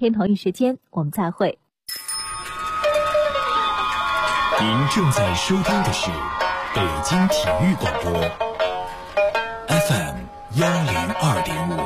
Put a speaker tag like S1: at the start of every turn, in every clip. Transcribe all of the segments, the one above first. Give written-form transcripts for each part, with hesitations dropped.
S1: 天同一时间我们再会。
S2: 您正在收听的是北京体育广播 FM102.5。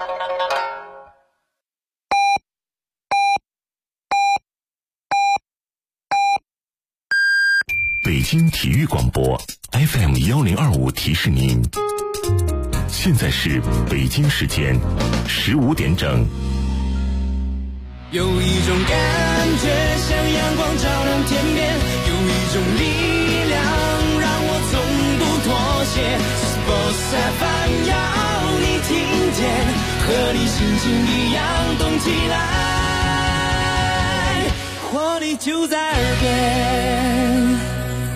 S2: 北京体育广播 FM1025 提示您，现在是北京时间15点整。
S3: 有一种感觉像阳光照亮天边，有一种力量让我从不妥协。Sports FM 要你听见，和你心情一样动起来，活力就在耳边。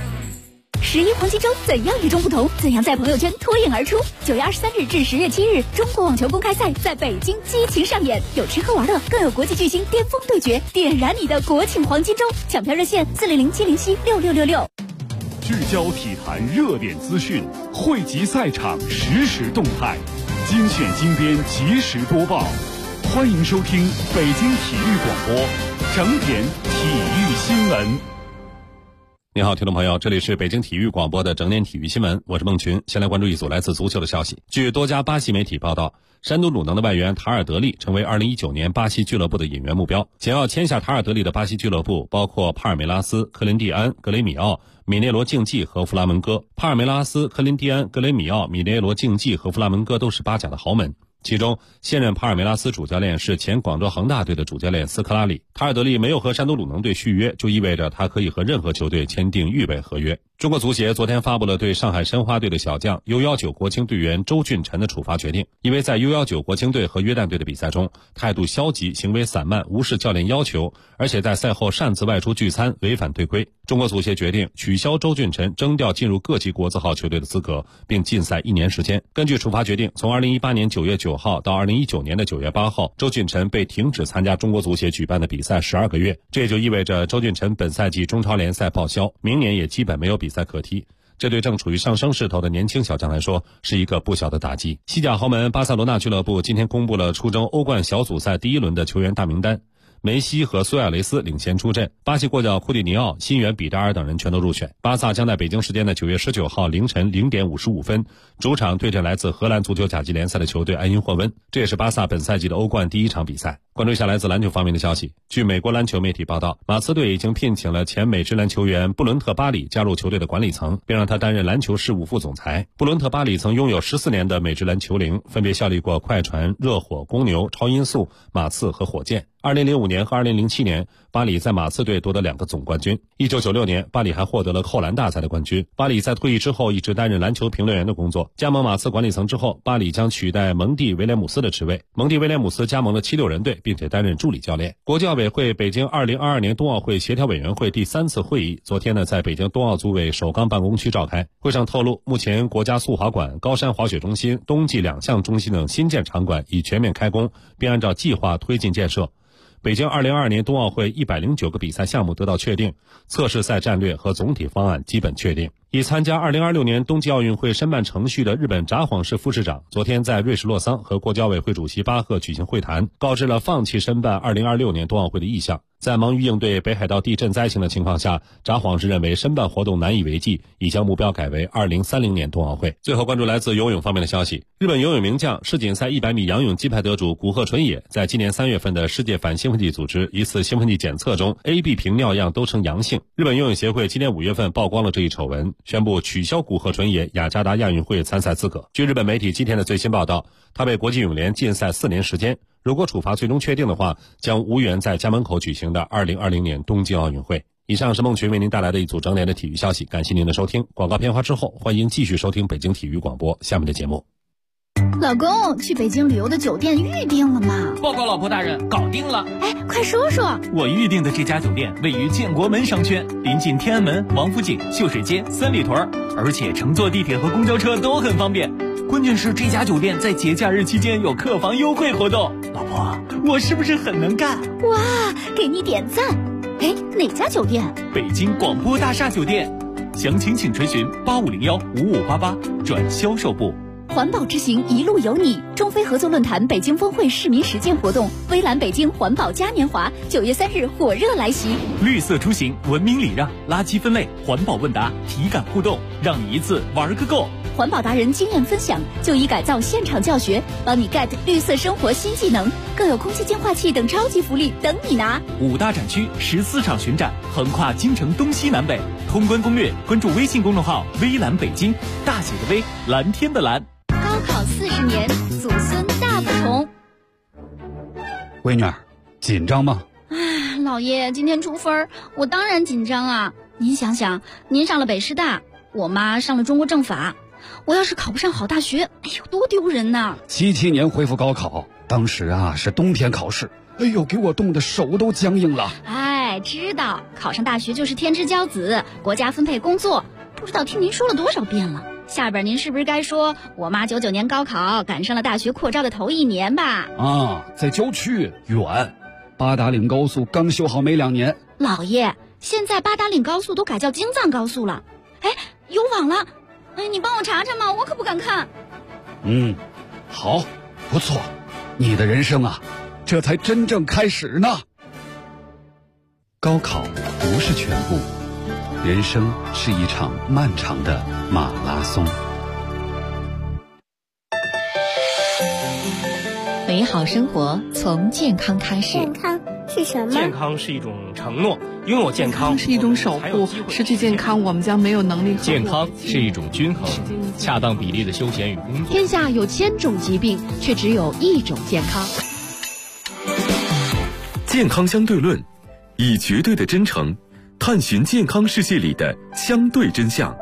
S4: 11黄金周怎样与众不同？怎样在朋友圈脱颖而出？9月23日至10月7日，中国网球公开赛在北京激情上演，有吃喝玩乐，更有国际巨星巅峰对决，点燃你的国庆黄金周！抢票热线400-707-6666。
S5: 聚焦体坛热点资讯，汇集赛场实时动态，精选精编及时播报。欢迎收听北京体育广播整点体育新闻。
S6: 你好，听众朋友，这里是北京体育广播的整点体育新闻，我是孟群。先来关注一组来自足球的消息。据多家巴西媒体报道，山东鲁能的外援塔尔德利成为2019年巴西俱乐部的引援目标。想要签下塔尔德利的巴西俱乐部包括帕尔梅拉斯、科林蒂安、格雷米奥、米内罗竞技和弗拉门戈。帕尔梅拉斯、科林蒂安、格雷米奥、米内罗竞技和弗拉门戈都是巴甲的豪门。其中，现任帕尔梅拉斯主教练是前广州恒大队的主教练斯科拉里。塔尔德利没有和山东鲁能队续约，就意味着他可以和任何球队签订预备合约。中国足协昨天发布了对上海申花队的小将 U19 国青队员周俊辰的处罚决定，因为在 U19 国青队和约旦队的比赛中态度消极，行为散漫，无视教练要求，而且在赛后擅自外出聚餐，违反队规。中国足协决定取消周俊辰征调进入各级国字号球队的资格，并禁赛1年时间。根据处罚决定，从2018年9月9号到2019年的9月8号，周俊辰被停止参加中国足协举办的比赛12个月。这也就意味着周俊辰本赛季中超联赛报销，明年也基本没有比赛可踢。这对正处于上升势头的年轻小将来说是一个不小的打击。西甲豪门巴塞罗那俱乐部今天公布了出征欧冠小组赛第1轮的球员大名单，梅西和苏亚雷斯领衔出阵，巴西国脚库蒂尼奥、新援比扎尔等人全都入选。巴萨将在北京时间的9月19号凌晨0点55分主场对阵来自荷兰足球甲级联赛的球队埃因霍温，这也是巴萨本赛季的欧冠第1场比赛。关注一下来自篮球方面的消息。据美国篮球媒体报道，马刺队已经聘请了前美职篮球员布伦特·巴里加入球队的管理层，并让他担任篮球事务副总裁。布伦特·巴里曾拥有14年的美职篮球龄，分别效力过快船、热火、公牛、超音速、马刺和火箭。2005年和2007年，巴里在马刺队夺得2个总冠军。1996年，巴里还获得了扣篮大赛的冠军。巴里在退役之后一直担任篮球评论员的工作。加盟马刺管理层之后，巴里将取代蒙蒂·威廉姆斯的职位。蒙蒂·威廉姆斯加盟了76人队，并且担任助理教练。国际奥委会北京2022年冬奥会协调委员会第3次会议昨天在北京冬奥组委首钢办公区召开。会上透露，目前国家速滑馆、高山滑雪中心、冬季2项中心等新建场馆已全面开工，并按照计划推进建设。北京2022年冬奥会109个比赛项目得到确定，测试赛战略和总体方案基本确定。已参加2026年冬季奥运会申办程序的日本札幌市副市长昨天在瑞士洛桑和国际奥委会主席巴赫举行会谈，告知了放弃申办2026年冬奥会的意向。在忙于应对北海道地震灾情的情况下，札幌市认为申办活动难以为继，已将目标改为2030年冬奥会。最后关注来自游泳方面的消息。日本游泳名将、世锦赛100米仰泳金牌得主古贺纯也在今年3月份的世界反兴奋剂组织一次兴奋剂检测中 AB 瓶尿样都呈阳性。日本游泳协会今年5月份曝光了这一丑闻，宣布取消古贺纯也雅加达亚运会参赛资格。据日本媒体今天的最新报道，他被国际泳联禁赛4年时间，如果处罚最终确定的话，将无缘在家门口举行的2020年东京奥运会。以上是孟群为您带来的一组整点的体育消息，感谢您的收听。广告片花之后，欢迎继续收听北京体育广播下面的节目。
S4: 老公，去北京旅游的酒店预定了吗？
S7: 报告老婆大人，搞定了。
S4: 哎，快说说。
S7: 我预定的这家酒店位于建国门商圈，临近天安门、王府井、秀水街、三里屯，而且乘坐地铁和公交车都很方便。关键是这家酒店在节假日期间有客房优惠活动。老婆，我是不是很能干？
S4: 哇，给你点赞。哎，哪家酒店？
S7: 北京广播大厦酒店。详情请垂询8501-5588转销售部。
S4: 环保之行一路有你，中非合作论坛北京峰会市民实践活动，微蓝北京环保嘉年华9月3日火热来袭。
S7: 绿色出行，文明礼让，垃圾分类，环保问答，体感互动，让你一次玩个够。
S4: 环保达人经验分享，就医改造现场教学，帮你 get 绿色生活新技能，更有空气净化器等超级福利等你拿。
S7: 5大展区14场巡展，横跨京城东西南北。通关攻略，关注微信公众号微蓝北京，大写的微，蓝天的蓝。
S4: 高考40年，祖孙大不同。
S8: 闺女儿，紧张吗？
S9: 老爷，今天出分，我当然紧张啊！您想想，您上了北师大，我妈上了中国政法，我要是考不上好大学，哎呦，多丢人呐
S8: ！77年恢复高考，当时是冬天考试，哎呦，给我冻得手都僵硬了。
S9: 哎，知道考上大学就是天之骄子，国家分配工作，不知道听您说了多少遍了。下边您是不是该说我妈99年高考赶上了大学扩招的头1年吧？
S8: 在郊区远，八达岭高速刚修好没2年。
S9: 老爷，现在八达岭高速都改叫京藏高速了，哎，有网了，哎，你帮我查查嘛，我可不敢看。
S8: 好，不错，你的人生这才真正开始呢。高考不是全部，人生是一场漫长的马拉松。
S10: 美好生活从健康开始。
S11: 健康是什么？
S12: 健康是一种承诺，拥有健康
S13: 是一种守护，失去健康我们将没有能力。
S12: 健康是一种均衡，恰当比例的休闲与工作。
S14: 天下有1000种疾病，却只有1种健康。
S2: 健康相对论，以绝对的真诚探寻健康世界里的相对真相。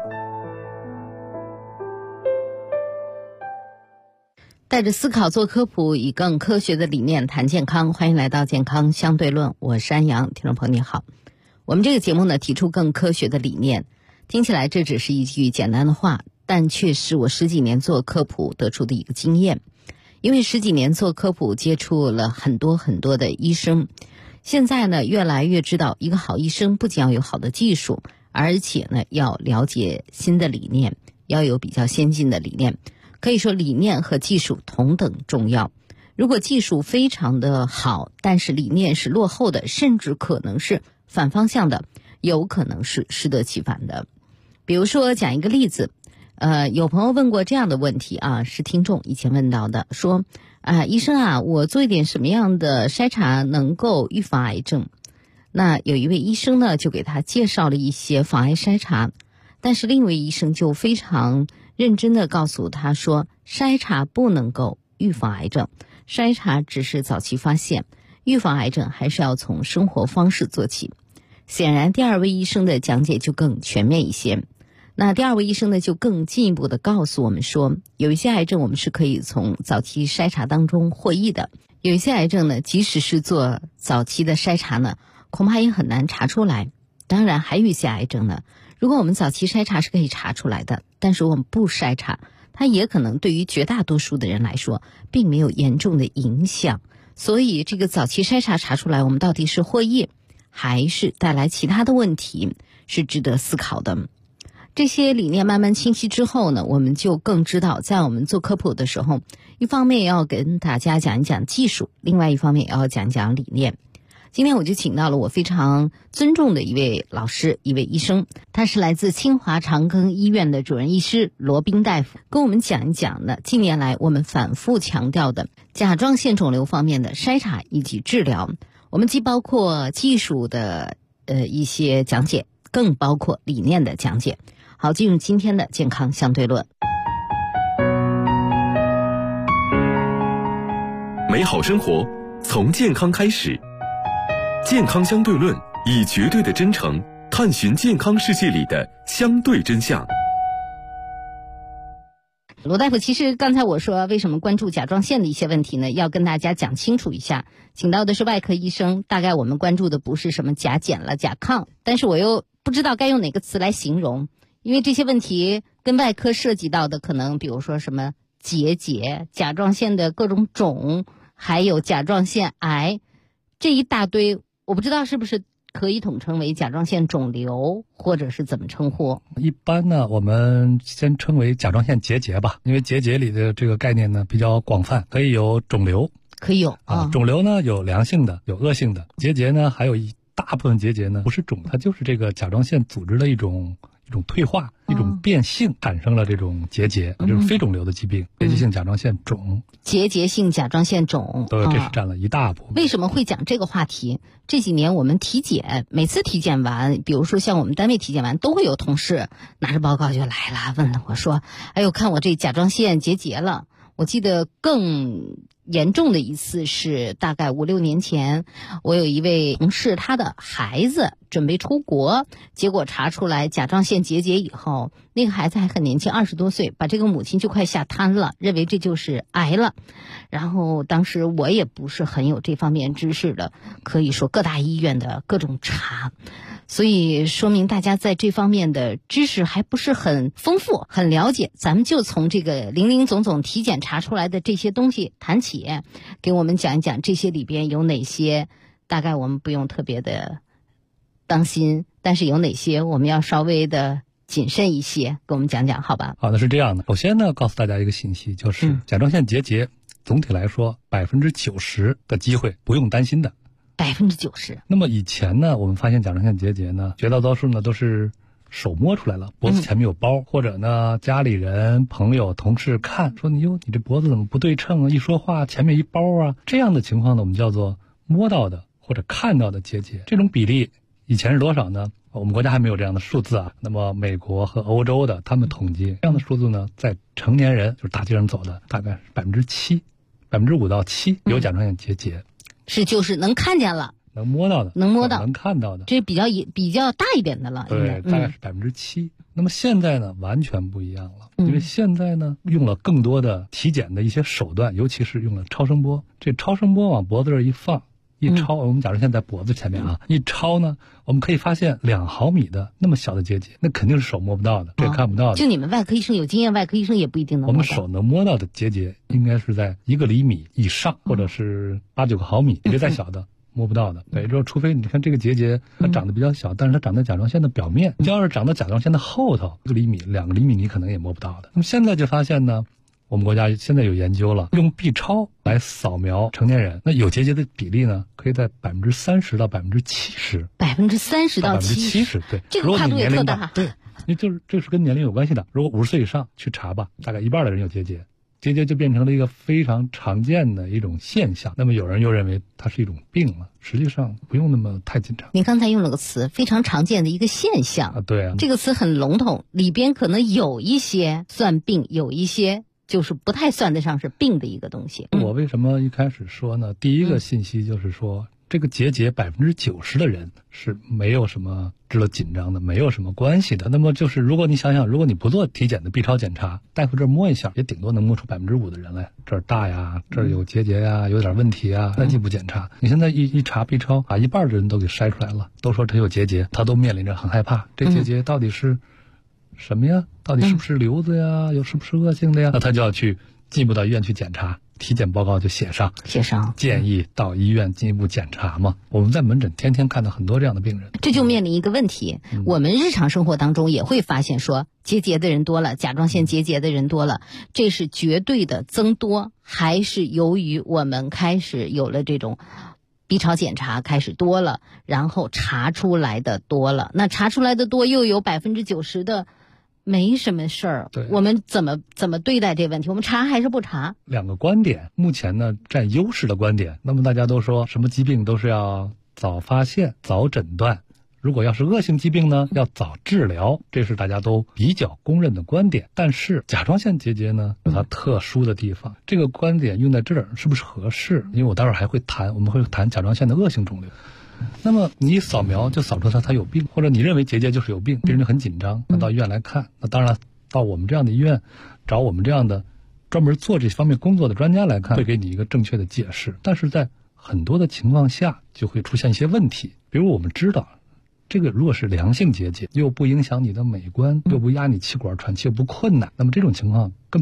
S10: 带着思考做科普，以更科学的理念谈健康。欢迎来到健康相对论，我是安阳。听众朋友你好，我们这个节目呢提出更科学的理念，听起来这只是一句简单的话，但却是我10几年做科普得出的一个经验。因为10几年做科普，接触了很多的医生，现在呢越来越知道，一个好医生不仅要有好的技术，而且呢要了解新的理念，要有比较先进的理念。可以说理念和技术同等重要。如果技术非常的好，但是理念是落后的，甚至可能是反方向的，有可能是适得其反的。比如说讲一个例子，有朋友问过这样的问题是听众以前问到的，说医生我做一点什么样的筛查能够预防癌症？那有一位医生呢就给他介绍了一些防癌筛查，但是另一位医生就非常认真地告诉他说，筛查不能够预防癌症，筛查只是早期发现，预防癌症还是要从生活方式做起。显然第二位医生的讲解就更全面一些。那第二位医生呢就更进一步地告诉我们说，有一些癌症我们是可以从早期筛查当中获益的，有一些癌症呢即使是做早期的筛查呢，恐怕也很难查出来。当然还有一些癌症呢，如果我们早期筛查是可以查出来的，但是我们不筛查，它也可能对于绝大多数的人来说并没有严重的影响。所以这个早期筛查查出来，我们到底是获益还是带来其他的问题，是值得思考的。这些理念慢慢清晰之后呢，我们就更知道在我们做科普的时候，一方面要跟大家讲一讲技术，另外一方面也要讲讲理念。今天我就请到了我非常尊重的一位老师，一位医生，他是来自清华长庚医院的主任医师罗斌大夫，跟我们讲一讲呢近年来我们反复强调的甲状腺肿瘤方面的筛查以及治疗。我们既包括技术的一些讲解，更包括理念的讲解。好，进入今天的健康相对论。
S2: 美好生活从健康开始。健康相对论，以绝对的真诚探寻健康世界里的相对真相。
S10: 罗大夫，其实刚才我说为什么关注甲状腺的一些问题呢，要跟大家讲清楚一下。请到的是外科医生，大概我们关注的不是什么甲减了甲亢，但是我又不知道该用哪个词来形容，因为这些问题跟外科涉及到的可能比如说什么结节、甲状腺的各种肿，还有甲状腺癌，这一大堆我不知道是不是可以统称为甲状腺肿瘤，或者是怎么称呼？
S11: 一般呢，我们先称为甲状腺结节吧，因为结节里的这个概念呢比较广泛，可以有肿瘤，
S10: 可以有啊。
S11: 肿瘤呢有良性的，有恶性的。结节呢，还有一大部分结节呢不是肿，它就是这个甲状腺组织的一种退化，一种变性，产生了这种结节，就是非肿瘤的疾病，结节性甲状腺肿。
S10: 结节性甲状腺肿，
S11: 对，这是占了一大部分。
S10: 为什么会讲这个话题？这几年我们体检，每次体检完，比如说像我们单位体检完，都会有同事拿着报告就来了，问了我说：“哎呦，看我这甲状腺结节了。”我记得更严重的一次是大概5、6年前，我有一位同事，他的孩子准备出国，结果查出来甲状腺结节以后，那个孩子还很年轻，20多岁，把这个母亲就快吓瘫了，认为这就是癌了。然后当时我也不是很有这方面知识的，可以说各大医院的各种查，所以说明大家在这方面的知识还不是很丰富、很了解。咱们就从这个林林总总体检查出来的这些东西谈起，给我们讲一讲这些里边有哪些大概我们不用特别的当心，但是有哪些我们要稍微的谨慎一些，给我们讲讲好吧？
S11: 好的，是这样的。首先呢，告诉大家一个信息，就是甲状腺结节总体来说90%的机会不用担心的。
S10: 90%。
S11: 那么以前呢，我们发现甲状腺结节呢，绝大多数呢都是手摸出来了，脖子前面有包，或者呢家里人、朋友、同事看说你这脖子怎么不对称啊？一说话前面一包啊，这样的情况呢，我们叫做摸到的或者看到的结节。这种比例以前是多少呢？我们国家还没有这样的数字啊。那么美国和欧洲的他们统计这样的数字呢，在成年人就是大街上走的，大概是5%到7%有甲状腺结节。
S10: 是就是能看见了，
S11: 能摸到的，能看到的，
S10: 这比较大一点的了。
S11: 对，大概是7%。那么现在呢，完全不一样了，因为现在呢，用了更多的体检的一些手段，尤其是用了超声波。这超声波往脖子这儿一放，一超，我们甲状腺在脖子前面啊，一超呢，我们可以发现2毫米的那么小的结节，那肯定是手摸不到的，这也看不到的。
S10: 就你们外科医生有经验，外科医生也不一定能摸到。
S11: 我们手能摸到的结节，应该是在1个厘米以上，或者是8、9个毫米，别再小的。摸不到的，对，就是除非你看这个结节它长得比较小，但是它长在甲状腺的表面，要是长到甲状腺的后头1个厘米、2个厘米，你可能也摸不到的。那么现在就发现呢，我们国家现在有研究了，用 B 超来扫描成年人，那有结节的比例呢，可以在30%到70%。
S10: 30%到
S11: 70%，对，
S10: 这个跨度也特大。
S11: 对，因为这是跟年龄有关系的。如果50岁以上去查吧，大概1半的人有结节。结节就变成了一个非常常见的一种现象，那么有人又认为它是一种病了，实际上不用那么太紧张。
S10: 您刚才用了个词，非常常见的一个现象
S11: 啊，对啊，
S10: 这个词很笼统，里边可能有一些算病，有一些就是不太算得上是病的一个东西。
S11: 我为什么一开始说呢？第一个信息就是说，这个结节90%的人是没有什么值得紧张的，没有什么关系的。那么就是如果你想想，如果你不做体检的 B 超检查，大夫这儿摸一下，也顶多能摸出5%的人来，这儿大呀，这儿有结节呀，有点问题啊，再进一步检查。你现在一查 B 超，把1半的人都给筛出来了，都说他有结节，他都面临着很害怕，这结节到底是什么呀？到底是不是瘤子呀？又是不是恶性的呀？那他就要去进一步到医院去检查。体检报告就写上，建议到医院进一步检查嘛。我们在门诊天天看到很多这样的病人，
S10: 这就面临一个问题，我们日常生活当中也会发现说，结节的人多了，甲状腺结节的人多了，这是绝对的增多，还是由于我们开始有了这种B 超检查开始多了，然后查出来的多了，那查出来的多又有90%的没什么事儿，我们怎么对待这个问题？我们查还是不查
S11: ？2个观点，目前呢占优势的观点。那么大家都说什么疾病都是要早发现、早诊断，如果要是恶性疾病呢，要早治疗，这是大家都比较公认的观点。但是甲状腺结节呢有它特殊的地方，这个观点用在这儿是不是合适？因为我待会儿还会谈，我们会谈甲状腺的恶性肿瘤。那么你扫描就扫出它有病，或者你认为结节就是有病，病人就很紧张，那到医院来看，那当然到我们这样的医院找我们这样的专门做这方面工作的专家来看，会给你一个正确的解释。但是在很多的情况下就会出现一些问题，比如我们知道这个如果是良性结节，又不影响你的美观，又不压你气管，喘气又不困难，那么这种情况根本就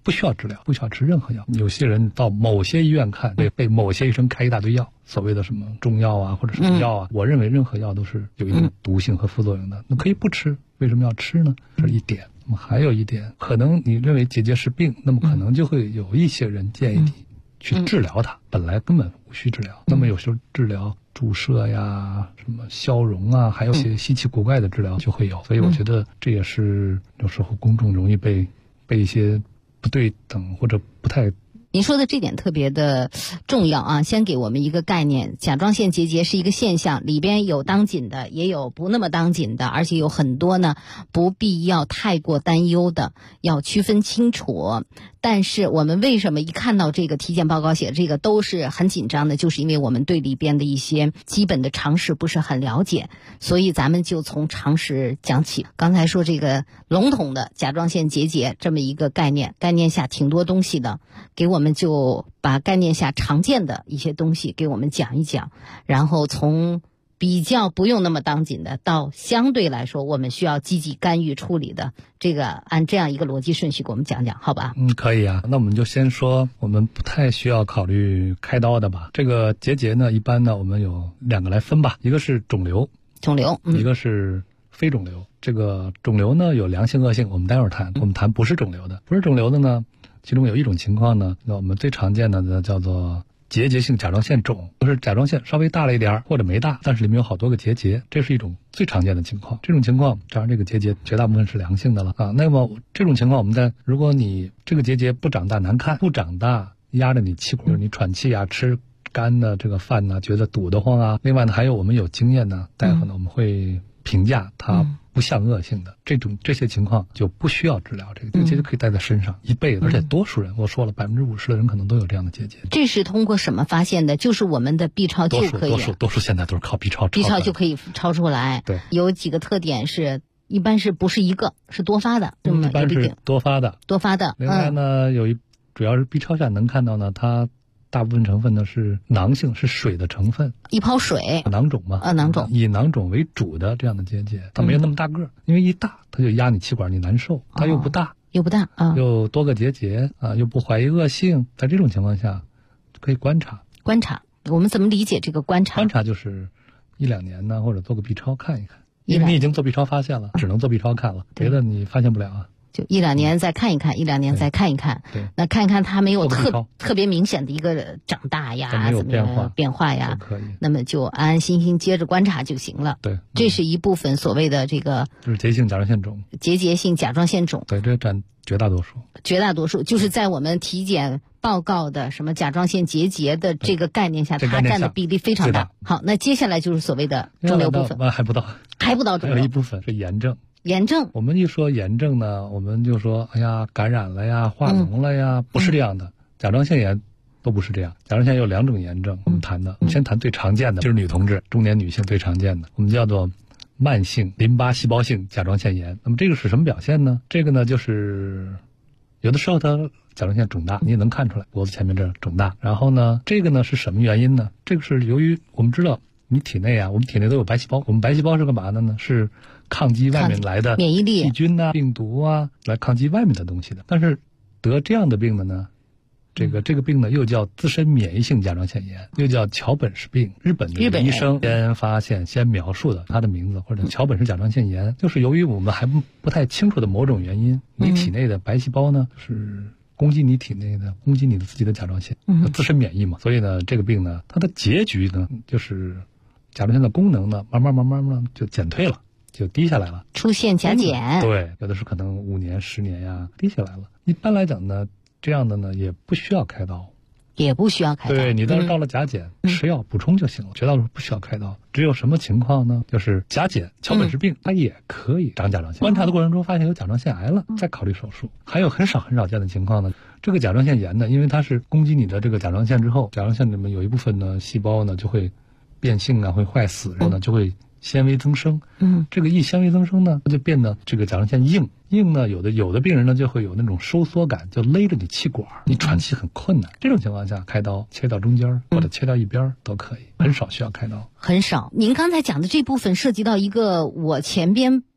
S11: 不需要治疗，不需要吃任何药。有些人到某些医院看，被某些医生开一大堆药，所谓的什么中药啊或者什么药啊，我认为任何药都是有一定毒性和副作用的。那可以不吃，为什么要吃呢？这是一点。那么还有一点，可能你认为结节是病，那么可能就会有一些人建议你去治疗它，本来根本无需治疗。那么有时候治疗注射呀、什么消融啊，还有些稀奇古怪的治疗就会有。所以我觉得这也是有时候公众容易被一些不对等或者不太。
S10: 您说的这点特别的重要啊！先给我们一个概念，甲状腺结节是一个现象，里边有当紧的，也有不那么当紧的，而且有很多呢不必要太过担忧的，要区分清楚。但是我们为什么一看到这个体检报告写这个都是很紧张的，就是因为我们对里边的一些基本的常识不是很了解，所以咱们就从常识讲起。刚才说这个笼统的甲状腺结节这么一个概念下挺多东西的，给我们就把概念下常见的一些东西给我们讲一讲，然后从比较不用那么当紧的到相对来说我们需要积极干预处理的，这个按这样一个逻辑顺序给我们讲讲好吧？
S11: 可以啊。那我们就先说我们不太需要考虑开刀的吧。这个结节呢，一般呢我们有2个来分吧，一个是肿瘤，一个是非肿瘤。这个肿瘤呢有良性恶性，我们待会儿谈。我们谈不是肿瘤的。不是肿瘤的呢，其中有一种情况呢，那我们最常见的呢叫做结节性甲状腺肿，就是甲状腺稍微大了一点或者没大，但是里面有好多个结节，这是一种最常见的情况。这种情况当然这个结节绝大部分是良性的了啊。那么这种情况我们如果你这个结节不长大难看，不长大压着你气管，你喘气啊，吃干的这个饭呢觉得堵得慌啊。另外呢还有我们有经验呢，大夫呢我们会评价它不像恶性的，这些情况就不需要治疗，这个结节可以带在身上一辈子。而且多数人，我说了50%的人可能都有这样的结节。
S10: 这是通过什么发现的？就是我们的 B 超就可以，
S11: 多数现在都是靠 B 超
S10: 就可以超出来。
S11: 对，
S10: 有几个特点是一般是不是一个，是多发的，
S11: 一般是多发的。
S10: 另
S11: 外呢，主要是 B 超下能看到呢，它大部分成分呢是囊性，是水的成分，
S10: 一泡水，
S11: 囊肿嘛，
S10: 囊肿，
S11: 以囊肿为主的这样的结节，它没有那么大个，因为一大它就压你气管，你难受。它又不大
S10: 啊，
S11: 又多个结节啊，又不怀疑恶性，在这种情况下可以观察。
S10: 我们怎么理解这个观察？
S11: 观察就是1-2年呢，或者做个 B 超看一看，因为你已经做 B 超发现了，只能做 B 超看了，别的你发现不了啊。
S10: 就1-2年再看一看，1-2年再看一看。
S11: 对，
S10: 那看一看它没有特别明显的一个长大呀，怎么样变化呀，
S11: 可以。
S10: 那么就安安心心接着观察就行了。
S11: 对，
S10: 这是一部分所谓的这个
S11: 就是结节性甲状腺肿。
S10: 结节性甲状腺肿，
S11: 对，这占绝大多数。
S10: 就是在我们体检报告的什么甲状腺结节的这个概念下，它占的比例非常大。好，那接下来就是所谓的肿瘤部分。
S11: 还不到肿瘤。还有一部分是炎症。我们一说炎症呢，我们就说哎呀感染了呀，化脓了呀，不是这样的。甲状腺炎都不是这样。甲状腺有2种炎症，我们先谈最常见的，就是女同志、中年女性最常见的，我们叫做慢性淋巴细胞性甲状腺炎。那么这个是什么表现呢？这个呢就是有的时候它甲状腺肿大，你也能看出来，脖子前面这肿大。然后呢，这个呢是什么原因呢？这个是由于我们知道你体内啊，我们体内都有白细胞，我们白细胞是干嘛的呢？是抗击外面来的
S10: 免疫力、
S11: 细菌啊、病毒啊，来抗击外面的东西的。但是得这样的病的呢，这个病呢又叫自身免疫性甲状腺炎，又叫桥本氏病。日本的医生先发现、先描述的它的名字，或者桥本氏甲状腺炎，就是由于我们还不太清楚的某种原因，你体内的白细胞呢是攻击你自己的甲状腺，自身免疫嘛。所以呢，这个病呢，它的结局呢，就是甲状腺的功能呢，慢慢就减退了，就低下来了，
S10: 出现甲减。
S11: 对，有的是可能5年、10年呀，低下来了。一般来讲呢，这样的呢也不需要开刀。
S10: 对，
S11: 你到了甲减，吃药补充就行了，绝大多数不需要开刀。只有什么情况呢？就是甲减、桥本氏病，它也可以长甲状腺。观察的过程中发现有甲状腺癌了，再考虑手术。还有很少见的情况呢，这个甲状腺炎呢，因为它是攻击你的这个甲状腺之后，甲状腺里面有一部分呢细胞呢就会变性啊，会坏死，然后呢就会纤维增生。这个纤维增生呢，它就变得这个甲状腺硬呢，有的病人呢就会有那种收缩感，就勒着你气管，你喘气很困难。这种情况下开刀切到中间或者切到一边都可以，很少需要开刀。
S10: 很少。您刚才讲的这部分涉及到一个我前边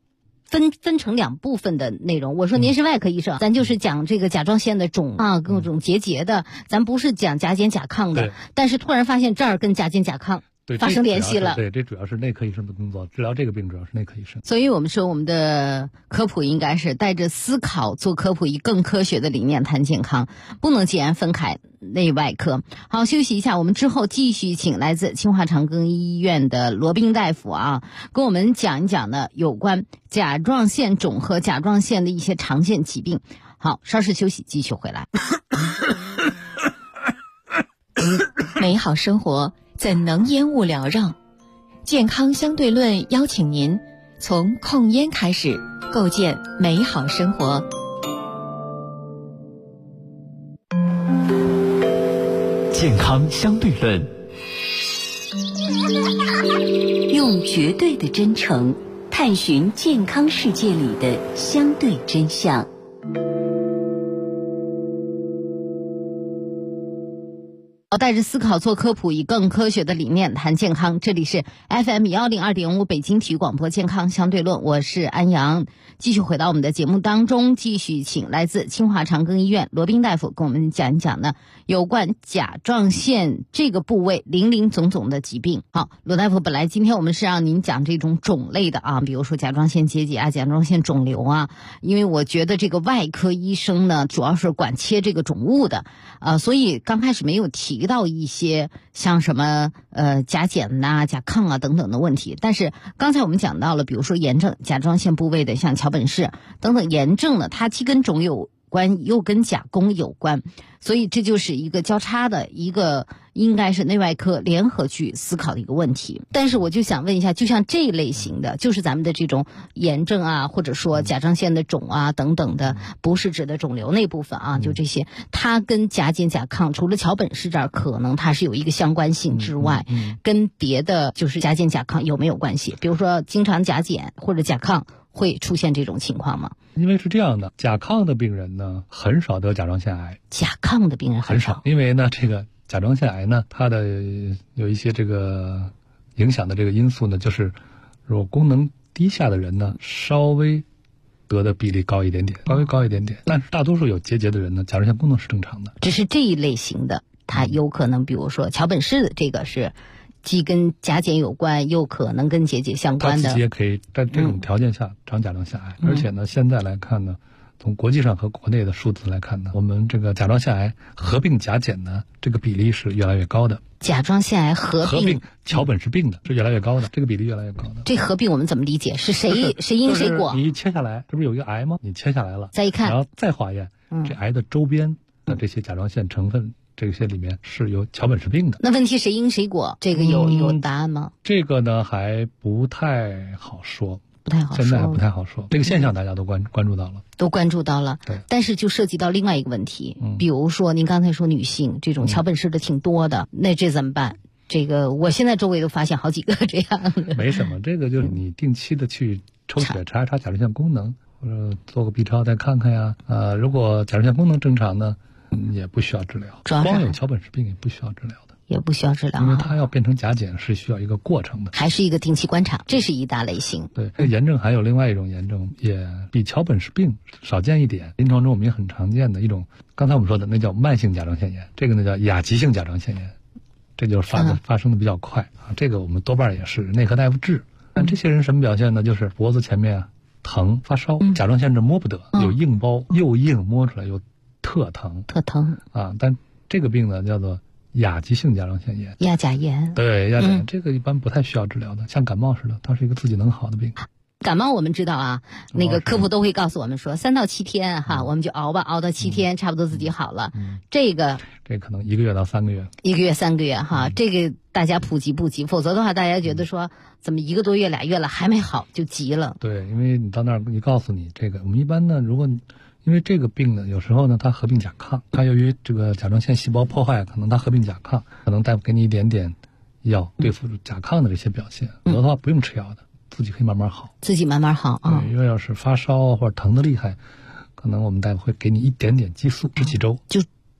S10: 分成2部分的内容。我说您是外科医生，咱就是讲这个甲状腺的肿啊，各种结节的，咱不是讲甲减甲亢的。但是突然发现这儿跟甲减甲亢发生联系了。
S11: 对，这主要是内科医生的工作，治疗这个病主要是内科医生。
S10: 所以我们说我们的科普应该是带着思考做科普，以更科学的理念谈健康，不能截然分开内外科。好，休息一下，我们之后继续请来自清华长庚医院的罗宾大夫啊，跟我们讲一讲呢有关甲状腺肿和甲状腺的一些常见疾病。好，稍事休息，继续回来。
S15: 美好生活怎能烟雾缭绕？健康相对论邀请您从控烟开始，构建美好生活。
S16: 健康相对论，
S17: 用绝对的真诚探寻健康世界里的相对真相。
S10: 带着思考做科普，以更科学的理念谈健康。这里是 FM102.5 北京体育广播健康相对论，我是安阳。继续回到我们的节目当中，继续请来自清华长庚医院罗宾大夫跟我们讲一讲呢有关甲状腺这个部位林林总总的疾病。好，罗大夫，本来今天我们是让您讲这种种类的啊，比如说甲状腺结节啊、甲状腺肿瘤啊，因为我觉得这个外科医生呢主要是管切这个肿物的，所以刚开始没有提到一些像什么甲减呐、甲亢啊等等的问题。但是刚才我们讲到了，比如说炎症，甲状腺部位的像桥本氏等等炎症呢，它既跟肿有关又跟甲功有关，所以这就是一个交叉的一个应该是内外科联合去思考的一个问题。但是我就想问一下，就像这一类型的，就是咱们的这种炎症啊，或者说甲状腺的肿啊等等的，不是指的肿瘤那部分啊，就这些，它跟甲减甲亢除了桥本氏这儿可能它是有一个相关性之外，跟别的就是甲减甲亢有没有关系？比如说经常甲减或者甲亢会出现这种情况吗？
S11: 因为是这样的，甲亢的病人呢很少得甲状腺癌。
S10: 甲亢的病人很少，
S11: 因为呢这个甲状腺癌呢它的有一些这个影响的这个因素呢，就是如果功能低下的人呢稍微得的比例高一点点，稍微高一点点，但是大多数有结节的人呢甲状腺功能是正常的。
S10: 只是这一类型的它有可能比如说桥本氏的这个是既跟甲减有关又可能跟结节相关的，
S11: 他自己也可以在这种条件下长甲状腺癌。而且呢现在来看呢，从国际上和国内的数字来看呢，我们这个甲状腺癌合并甲减呢这个比例是越来越高的。
S10: 甲状腺癌合并
S11: 桥本氏病的是越来越高的，这个比例越来越高的。
S10: 这合并我们怎么理解？是谁因谁果？
S11: 你切下来，这不是有一个癌吗？你切下来了，
S10: 再一看，
S11: 然后再化验，这癌的周边的这些甲状腺成分，这些里面是有桥本氏病的。
S10: 那问题谁因谁果？这个有答案吗？
S11: 这个呢还不太好说。
S10: 现
S11: 在还不太好说，这个现象大家都关注到了，
S10: 都关注到了。
S11: 对，
S10: 但是就涉及到另外一个问题，比如说您刚才说女性这种桥本氏的挺多的，那这怎么办？这个我现在周围都发现好几个这样的。
S11: 没什么，这个就是你定期的去抽血查一查甲状腺功能，或者做个 B 超再看看呀。如果甲状腺功能正常呢，也不需要治疗。光有桥本氏病也不需要治疗的。
S10: 也不需要治疗，
S11: 因为它要变成甲减是需要一个过程的，
S10: 还是一个定期观察，这是一大类型。
S11: 对，这个炎症还有另外一种炎症，也比桥本氏病少见一点，临床中我们也很常见的一种，刚才我们说的那叫慢性甲状腺炎，这个呢叫亚急性甲状腺炎，这就是发生的比较快啊。这个我们多半也是内科大夫治。但这些人什么表现呢？就是脖子前面疼、发烧，甲状腺这摸不得，有硬包，又硬摸出来又特疼啊。但这个病呢叫做亚急性甲状腺炎，
S10: 亚甲炎。
S11: 对，亚甲炎这个一般不太需要治疗的，像感冒似的，它是一个自己能好的病。
S10: 感冒我们知道啊，那个科普都会告诉我们说3到7天哈，我们就熬吧，熬到7天差不多自己好了。这
S11: 可能1个月到3个月
S10: ，1个月3个月哈，这个大家普及不及，否则的话大家觉得说怎么1个多月2月了还没好就急了。
S11: 对，因为你到那儿你告诉你这个，我们一般呢，如果因为这个病呢，有时候呢它合并甲亢，它由于这个甲状腺细胞破坏，可能它合并甲亢，可能大夫给你一点点药对付甲亢的这些表现，否则的话不用吃药的，自己可以慢慢好。
S10: 自己慢慢好啊。
S11: 对，因为要是发烧或者疼得厉害，可能我们大夫会给你一点点激素，10几周
S10: 就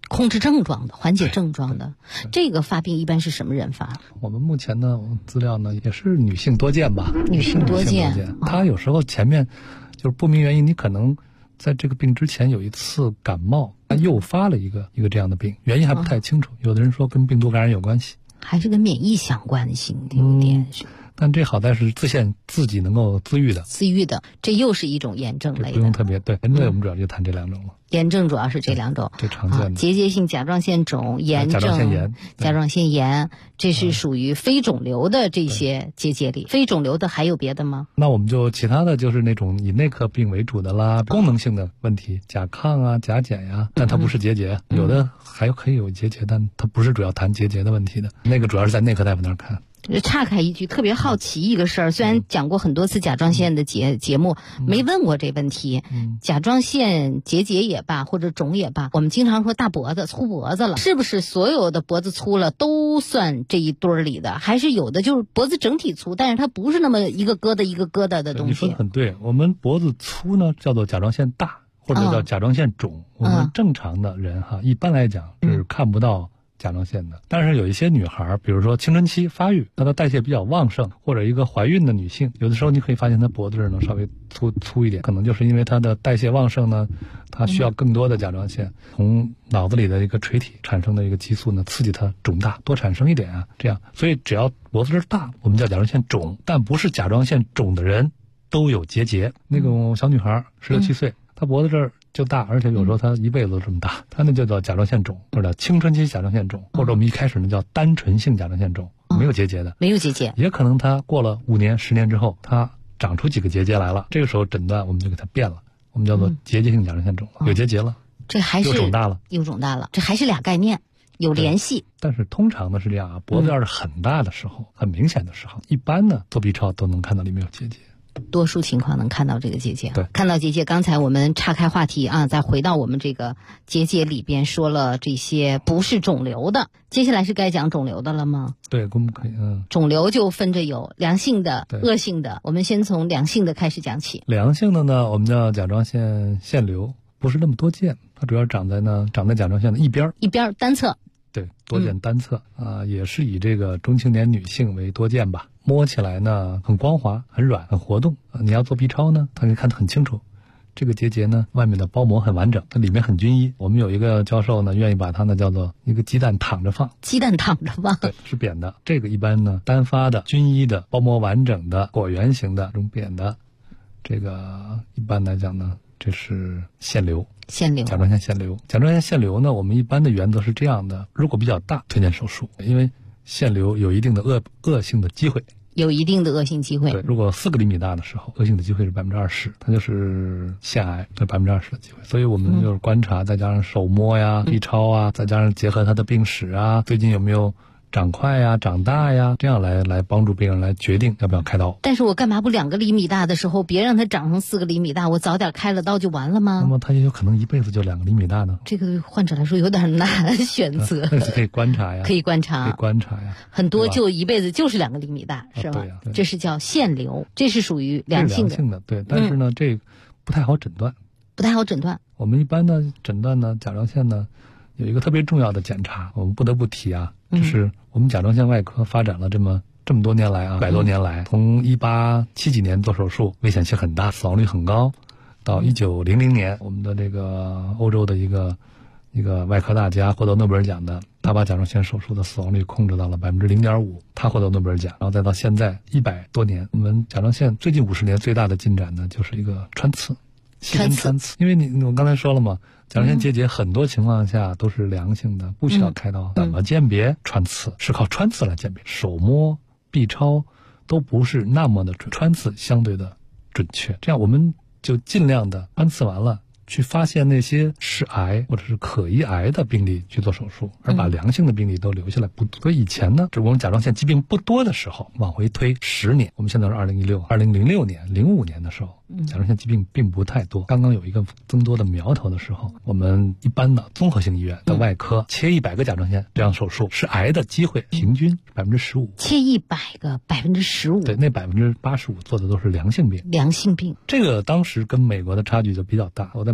S10: 控制症状的、缓解症状的。这个发病一般是什么人发？
S11: 我们目前呢资料呢也是女性多见吧，
S10: 女性多见。
S11: 她有时候前面就是不明原因，你可能在这个病之前有一次感冒，它诱发了一个这样的病，原因还不太清楚。有的人说跟病毒感染有关系，
S10: 还是跟免疫相关性有点。
S11: 但这好在是自己能够自愈的，
S10: 这又是一种炎症类的，
S11: 不用特别对。炎症我们主要就谈这2种了。
S10: 炎症主要是这2种，
S11: 最常见的
S10: 结节性甲状腺肿、炎症、甲状腺炎，这是属于非肿瘤的这些结节里。非肿瘤的还有别的吗？
S11: 那我们就其他的就是那种以内科病为主的啦，功能性的问题，甲亢啊、甲减呀，但它不是结节，有的还可以有结节，但它不是主要谈结节的问题的，那个主要是在内科大夫那儿看。
S10: 岔开一句，特别好奇一个事儿，虽然讲过很多次甲状腺的节目，没问过这问题。甲状腺结节也罢，或者肿也罢，我们经常说大脖子、粗脖子了，是不是所有的脖子粗了都算这一堆儿里的？还是有的就是脖子整体粗，但是它不是那么一个疙瘩一个疙瘩的东西？
S11: 你说的很对，我们脖子粗呢叫做甲状腺大，或者叫甲状腺肿。我们正常的人一般来讲是看不到甲状腺的，但是有一些女孩，比如说青春期发育，她的代谢比较旺盛，或者一个怀孕的女性，有的时候你可以发现她脖子这儿能稍微粗一点，可能就是因为她的代谢旺盛呢，她需要更多的甲状腺从脑子里的一个垂体产生的一个激素呢，刺激它肿大，多产生一点啊，这样，所以只要脖子这儿大，我们叫甲状腺肿，但不是甲状腺肿的人都有结节。那种小女孩16、17岁，她脖子这儿就大，而且有时候她一辈子都这么大，她那就叫甲状腺肿，或者青春期甲状腺肿，或者我们一开始呢叫单纯性甲状腺肿，没有结节的，
S10: 没有结节，
S11: 也可能她过了5年、10年之后，她长出几个结节来了，这个时候诊断我们就给它变了，我们叫做结节性甲状腺肿，有结节了，
S10: 这还是
S11: 又肿大了，
S10: 这还是俩概念，有联系。
S11: 但是通常呢是这样啊，脖子要是很大的时候，很明显的时候，一般呢做 B 超都能看到里面有结节。
S10: 多数情况能看到这个结节，
S11: 对，
S10: 看到结节。刚才我们岔开话题啊，再回到我们这个结节里边，说了这些不是肿瘤的，接下来是该讲肿瘤的了吗？
S11: 对，可不可以？
S10: 肿瘤就分着有良性的、恶性的，我们先从良性的开始讲起。
S11: 良性的呢，我们叫甲状腺腺瘤，不是那么多见，它主要长在甲状腺的一边
S10: 单侧。
S11: 对，多见单侧也是以这个中青年女性为多见吧。摸起来呢很光滑、很软、很活动。你要做 B 超呢，它可以看得很清楚。这个结节呢，外面的包膜很完整，它里面很均一。我们有一个教授呢，愿意把它呢叫做一个鸡蛋躺着放。
S10: 鸡蛋躺着放，
S11: 对，是扁的。这个一般呢，单发的、均一的、包膜完整的、椭圆形的、这种扁的，这个一般来讲呢，这是腺瘤。甲状腺腺瘤。甲状腺腺瘤呢，我们一般的原则是这样的：如果比较大，推荐手术，因为腺瘤有一定的恶性的机会。
S10: 有一定的恶性机会。
S11: 对，如果4个厘米大的时候，恶性的机会是20%，它就是腺癌，有20%的机会。所以我们就是观察，再加上手摸呀、B 超啊，再加上结合它的病史啊，最近有没有长快呀、长大呀，这样来帮助病人来决定要不要开刀。
S10: 但是我干嘛不2个厘米大的时候，别让它长成4个厘米大，我早点开了刀就完了吗？
S11: 那么它也有可能一辈子就2个厘米大呢。
S10: 这个对患者来说有点难选择。
S11: 但是可以观察呀，
S10: 可以观察
S11: 呀。
S10: 很多就一辈子就是2个厘米大，是吧？
S11: 对，
S10: 这是叫腺瘤，这是属于良性的。
S11: 对，但是呢，这不太好诊断。我们一般呢诊断呢，甲状腺呢有一个特别重要的检查，我们不得不提啊，就是我们甲状腺外科发展了这么多年来100多年来，从1870几年做手术，危险性很大，死亡率很高，到1900年，我们的这个欧洲的一个外科大家获得诺贝尔奖的，他把甲状腺手术的死亡率控制到了0.5%，他获得诺贝尔奖。然后再到现在100多年，我们甲状腺最近50年最大的进展呢，就是一个穿刺。细针穿刺，因为我刚才说了嘛，甲状腺结节很多情况下都是良性的，不需要开刀。怎么鉴别穿刺？是靠穿刺来鉴别，手摸、B 超都不是那么的准，穿刺相对的准确。这样我们就尽量的穿刺完了，去发现那些是癌或者是可疑癌的病例去做手术，而把良性的病例都留下来。所以以前呢，这我们甲状腺疾病不多的时候，往回推10年，我们现在是2006年、05年的时候，甲状腺疾病并不太多，刚刚有一个增多的苗头的时候，我们一般的综合性医院的外科切100个甲状腺这样手术，是癌的机会平均15%。
S10: 切100个15%，
S11: 对，那85%做的都是良性病。
S10: 良性病，
S11: 这个当时跟美国的差距就比较大。我在美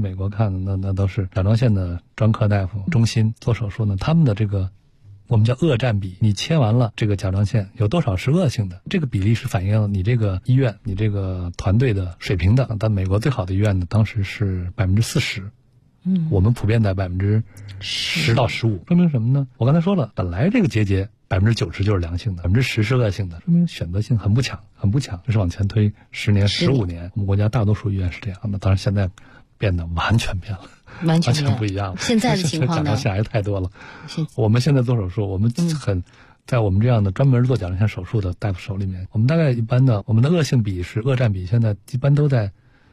S11: 美国看的，那都是甲状腺的专科大夫中心做手术呢，他们的这个我们叫恶占比，你切完了这个甲状腺有多少是恶性的，这个比例是反映你这个医院你这个团队的水平的。但美国最好的医院呢，当时是40%，我们普遍在10%到15%，说明什么呢？我刚才说了，本来这个结节90%就是良性的，10%是恶性的，说明选择性很不强。这是往前推10年、15年，我们国家大多数医院是这样的，当然现在变得完全变了。完全不一样了。
S10: 现在的情况呢？
S11: 甲状腺癌太多了。我们现在做手术，我们在我们这样的专门做甲状腺手术的大夫手里面，我们大概一般的我们的恶性比是恶占比，现在一般都在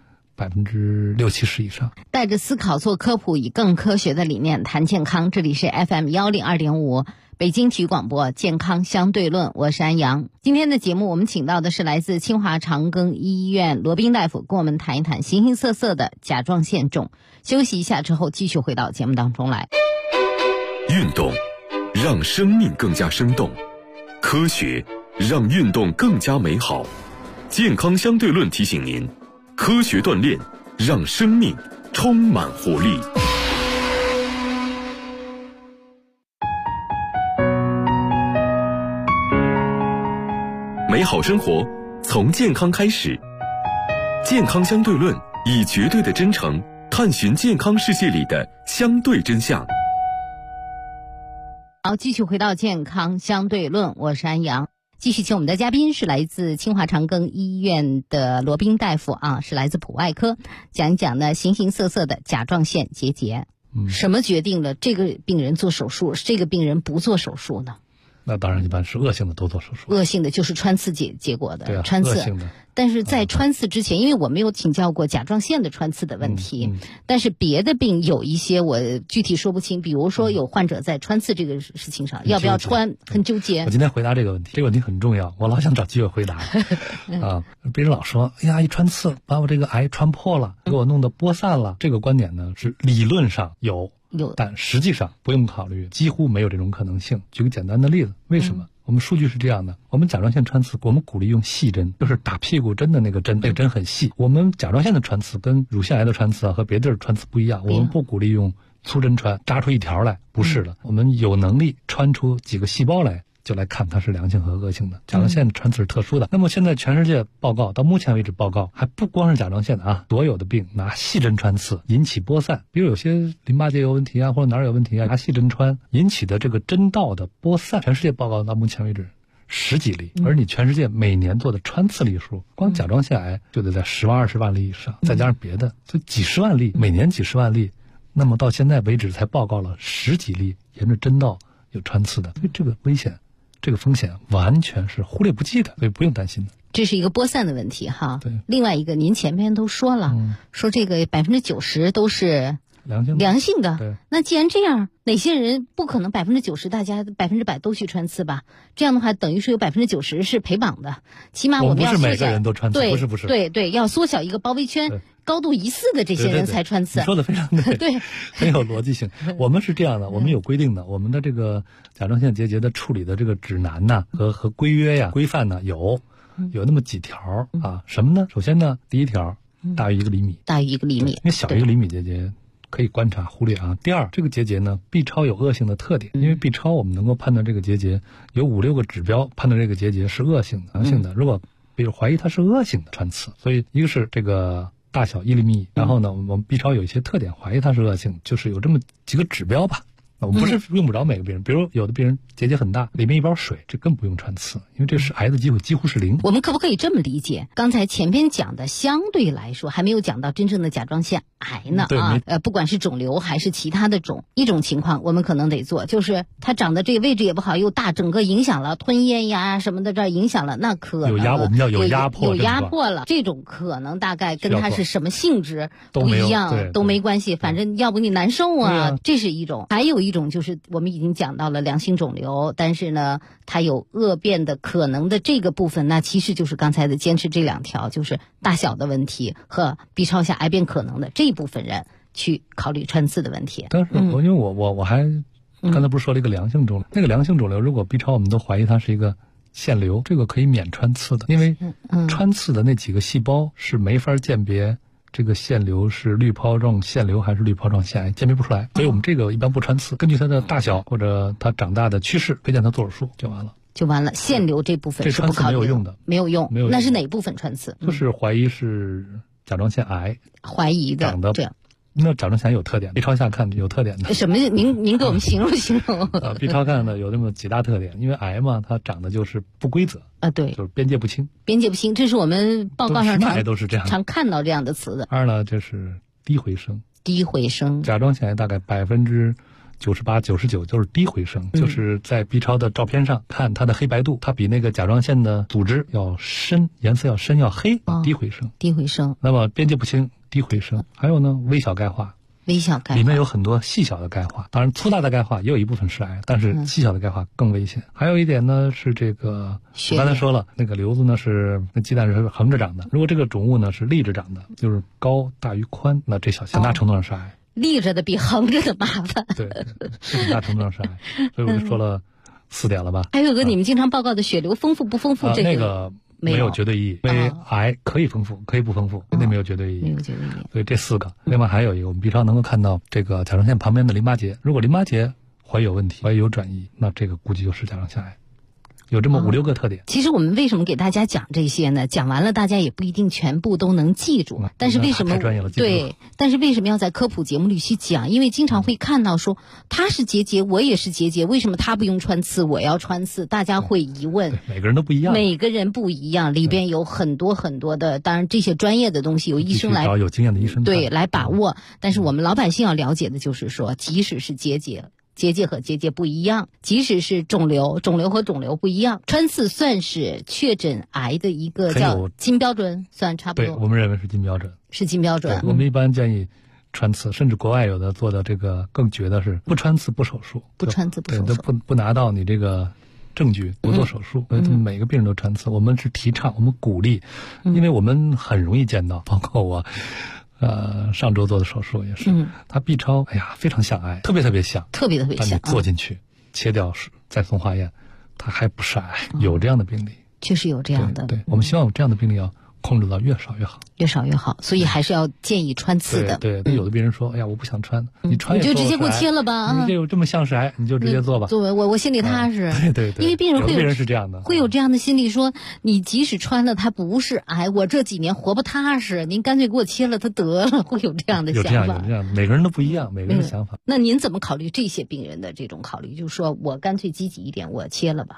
S11: 60-70%以上。
S10: 带着思考做科普，以更科学的理念谈健康。这里是 FM102.5。北京体育广播健康相对论，我是安阳。今天的节目我们请到的是来自清华长庚医院罗宾大夫，跟我们谈一谈形形色色的甲状腺肿。休息一下之后继续回到节目当中来。
S2: 运动让生命更加生动，科学让运动更加美好。健康相对论提醒您，科学锻炼让生命充满活力。美好生活从健康开始，健康相对论以绝对的真诚探寻健康世界里的相对真相。
S10: 好，继续回到健康相对论，我是安阳。继续请我们的嘉宾是来自清华长庚医院的罗宾大夫啊，是来自普外科，讲一讲呢形形色色的甲状腺结节。什么决定了这个病人做手术，这个病人不做手术呢？
S11: 那当然一般是恶性的都做手术。
S10: 恶性的就是穿刺结果的，
S11: 对啊，
S10: 穿刺。
S11: 恶性的。
S10: 但是在穿刺之前，因为我没有请教过甲状腺的穿刺的问题，但是别的病有一些我具体说不清，比如说有患者在穿刺这个事情上，要不要穿很纠结。
S11: 我今天回答这个问题，这个问题很重要，我老想找机会回答啊。别人老说，哎呀，一穿刺把我这个癌穿破了，给我弄得播散了。这个观点呢是理论上有，但实际上不用考虑，几乎没有这种可能性。举个简单的例子，为什么？我们数据是这样的，我们甲状腺穿刺，我们鼓励用细针，就是打屁股针的那个针，那个针很细。我们甲状腺的穿刺跟乳腺癌的穿刺啊和别地儿穿刺不一样，我们不鼓励用粗针穿，扎出一条来，不是的，我们有能力穿出几个细胞来，就来看它是良性和恶性的。甲状腺的穿刺是特殊的。那么现在全世界报告到目前为止报告还不光是甲状腺的啊，所有的病拿细针穿刺引起播散，比如有些淋巴结有问题啊，或者哪儿有问题啊，拿细针穿引起的这个针道的播散，全世界报告到目前为止10几例，而你全世界每年做的穿刺例数，光甲状腺癌就得在10万20万例以上，再加上别的，所以几十万例，每年几十万例。那么到现在为止才报告了10几例沿着针道有穿刺的，所以这个危险这个风险完全是忽略不计的，所以不用担心的。
S10: 这是一个播散的问题哈。
S11: 对。
S10: 另外一个，您前面都说了，说这个90%都是良性的。
S11: 对。
S10: 那既然这样，哪些人不可能90%大家100%都去穿刺吧？这样的话，等于是有90%是陪绑的，起码我们要缩小。
S11: 不是每个人都穿刺，
S10: 对，
S11: 不是。
S10: 对，要缩小一个包围圈。高度疑似的这些人才穿刺。
S11: 你说的非常对，
S10: 对，
S11: 很有逻辑性。我们是这样的，我们有规定的，我们的这个甲状腺结节的处理的这个指南呐和规约呀、规范呢有那么几条啊。什么呢？首先呢，第一条大于1个厘米，
S10: 大于1个厘米，
S11: 因为小于1个厘米结节可以观察忽略啊。第二，这个结节呢 B 超有恶性的特点，因为 B 超我们能够判断这个结节有5、6个指标，判断这个结节是恶性的、良性的。如果比如怀疑它是恶性的穿刺，所以一个是这个大小1厘米，然后呢，我们 B 超有一些特点，怀疑它是恶性，就是有这么几个指标吧。我们不是用不着每个病人，比如有的病人结节很大，里面一包水，这更不用穿刺，因为这是癌的机会几乎是0。
S10: 我们可不可以这么理解？刚才前边讲的相对来说还没有讲到真正的甲状腺癌呢啊，不管是肿瘤还是其他的肿，一种情况我们可能得做，就是它长的这个位置也不好又大，整个影响了吞咽呀什么的，这影响了，那可能
S11: 我们叫有压
S10: 迫了，这种可能大概跟它是什么性质不一样，都没关系，反正要不你难受啊，这是一种。还有一种就是我们已经讲到了良性肿瘤，但是呢它有恶变的可能的这个部分，那其实就是刚才的坚持这2条，就是大小的问题和 B 超下癌变可能的这一部分人去考虑穿刺的问题。
S11: 但是因为我还刚才不是说了一个良性肿瘤，那个良性肿瘤如果 B 超我们都怀疑它是一个腺瘤，这个可以免穿刺的，因为穿刺的那几个细胞是没法鉴别这个腺瘤是滤泡状腺瘤还是滤泡状腺癌，鉴别不出来，所以我们这个一般不穿刺，根据它的大小或者它长大的趋势，推荐它做手术就完了。
S10: 就完了，腺瘤这部分是不考虑的，
S11: 没有用的，
S10: 没有用。那是哪部分穿刺？
S11: 就是怀疑是甲状腺癌，
S10: 怀疑的
S11: 长得
S10: 这样。
S11: 那甲状腺有特点 ，B 超下看有特点的。
S10: 什么？您给我们形容形容。
S11: B 超看呢有那么几大特点，因为癌嘛，它长得就是不规则
S10: 啊，对，
S11: 就是边界不清。
S10: 边界不清，这是我们报告上
S11: 都是这样
S10: 常看到这样的词的。
S11: 二呢，就是低回声。
S10: 低回声，
S11: 甲状腺癌大概98%、99%就是低回声，就是在 B 超的照片上看它的黑白度，它比那个甲状腺的组织要深，颜色要深要黑，低回声。
S10: 低回声。
S11: 那么边界不清，低回声。还有呢，微小钙化。
S10: 微小钙化
S11: 里面有很多细小的钙化，当然粗大的钙化也有一部分是癌，但是细小的钙化更危险。还有一点呢是这个，我刚才说了，那个瘤子呢是那鸡蛋是横着长的，如果这个肿物呢是立着长的，就是高大于宽，那这很大程度上是癌。
S10: 立着的比横着的麻烦。
S11: 对，这很大程度上是癌。所以我就说了4点了吧。
S10: 还有个你们经常报告的血流丰富不丰富，这个
S11: 那个没有绝对意义，因为癌可以丰富，可以不丰富，那没有绝对意义。
S10: 没有绝对意义。
S11: 所以这4个，另外还有一个，我们 B 超能够看到这个甲状腺旁边的淋巴结，如果淋巴结怀疑有问题，怀疑有转移，那这个估计就是甲状腺癌。有这么5、6个特点。
S10: 其实我们为什么给大家讲这些呢？讲完了大家也不一定全部都能记住，但是为什么
S11: 太专业了？
S10: 对，但是为什么要在科普节目里去讲？因为经常会看到说他是结节，我也是结节，为什么他不用穿刺，我要穿刺？大家会疑问。
S11: 每个人都不一样，
S10: 每个人不一样，里边有很多很多的，当然这些专业的东西由医生来
S11: 找有经验的医生
S10: 对来把握。但是我们老百姓要了解的就是说，即使是结节。结节和结节不一样，即使是肿瘤，肿瘤和肿瘤不一样。穿刺算是确诊癌的一个叫金标准，算差不多。
S11: 对，我们认为是金标准，
S10: 是金标准。
S11: 我们一般建议穿刺，甚至国外有的做的这个更绝的是不穿刺不手术，
S10: 不穿刺不手术，
S11: 都不拿到你这个证据不做手术。每个病人都穿刺，我们是提倡，我们鼓励，因为我们很容易见到，包括我。上周做的手术也是，他 B 超，哎呀，非常像癌，特别像，
S10: 特别像。
S11: 但你做进去，切掉再送化验，它还不是癌，有这样的病例，
S10: 确实有这样的。
S11: 对，我们希望有这样的病例要控制到越少越好，
S10: 越少越好。所以还是要建议穿刺的。
S11: 对，有的病人说，哎呀，我不想穿，你穿
S10: 你就直接给我切了吧，
S11: 你这有这么像是癌，你就直接做吧。
S10: 作为我心里踏实。
S11: 对，
S10: 因为病人
S11: 是这样的，
S10: 会有这样的心理，说你即使穿了它不是癌，我这几年活不踏实，您干脆给我切了它得了，会有这样的想法。
S11: 有这样，每个人都不一样，每个人的想法。
S10: 那您怎么考虑这些病人的这种考虑？就是说我干脆积极一点，我切了吧。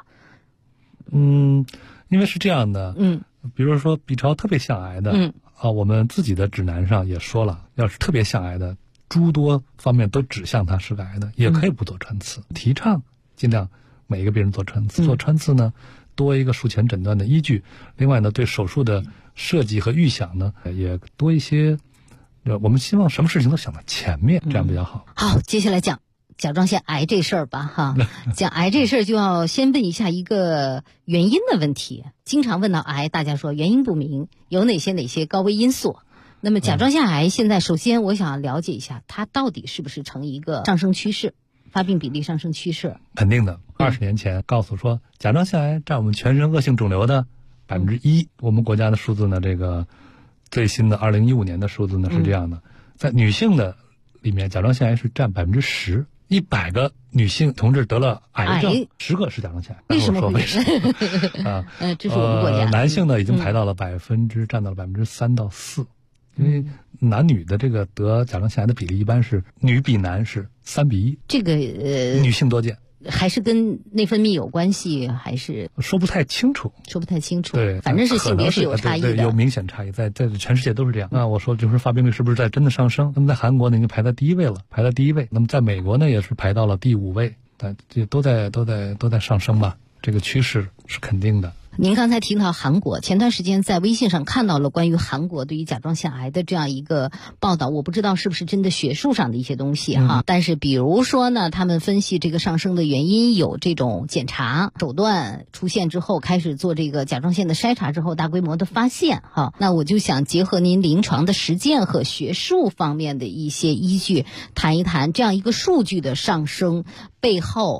S11: 因为是这样的，比如说 B 超特别像癌的，我们自己的指南上也说了，要是特别像癌的，诸多方面都指向它是个癌的，也可以不做穿刺，提倡尽量每一个病人做穿刺。做穿刺呢，多一个术前诊断的依据，另外呢，对手术的设计和预想呢，也多一些。我们希望什么事情都想到前面，这样比较好。
S10: 好，接下来讲甲状腺癌这事儿吧，哈，讲癌这事儿就要先问一下一个原因的问题。经常问到癌，大家说原因不明，有哪些高危因素？那么甲状腺癌现在，首先我想了解一下，它到底是不是呈一个上升趋势，发病比例上升趋势？
S11: 肯定的。20年前告诉说，甲状腺癌占我们全身恶性肿瘤的1%。我们国家的数字呢，这个最新的2015年的数字呢是这样的，在女性的里面，甲状腺癌是占10%，100个女性同志得了癌症，10个是甲状腺癌。
S10: 为什么？
S11: 啊，
S10: 这是我们国家。
S11: 男性呢已经排到了占到了3%到4%，因为男女的这个得甲状腺癌的比例一般是女比男是3比1。
S10: 这个
S11: 女性多见。
S10: 还是跟内分泌有关系，还是
S11: 说不太清楚。
S10: 对，反正是性别是有差异的，
S11: 对，有明显差异，在全世界都是这样。那我说就是发病率是不是在真的上升？那么在韩国呢已经排在第1位了，那么在美国呢也是排到了第5位，这都在上升吧，这个趋势是肯定的。
S10: 您刚才提到韩国，前段时间在微信上看到了关于韩国对于甲状腺癌的这样一个报道，我不知道是不是真的学术上的一些东西哈。但是比如说呢，他们分析这个上升的原因有这种检查手段出现之后，开始做这个甲状腺的筛查之后大规模的发现哈。那我就想结合您临床的实践和学术方面的一些依据，谈一谈这样一个数据的上升背后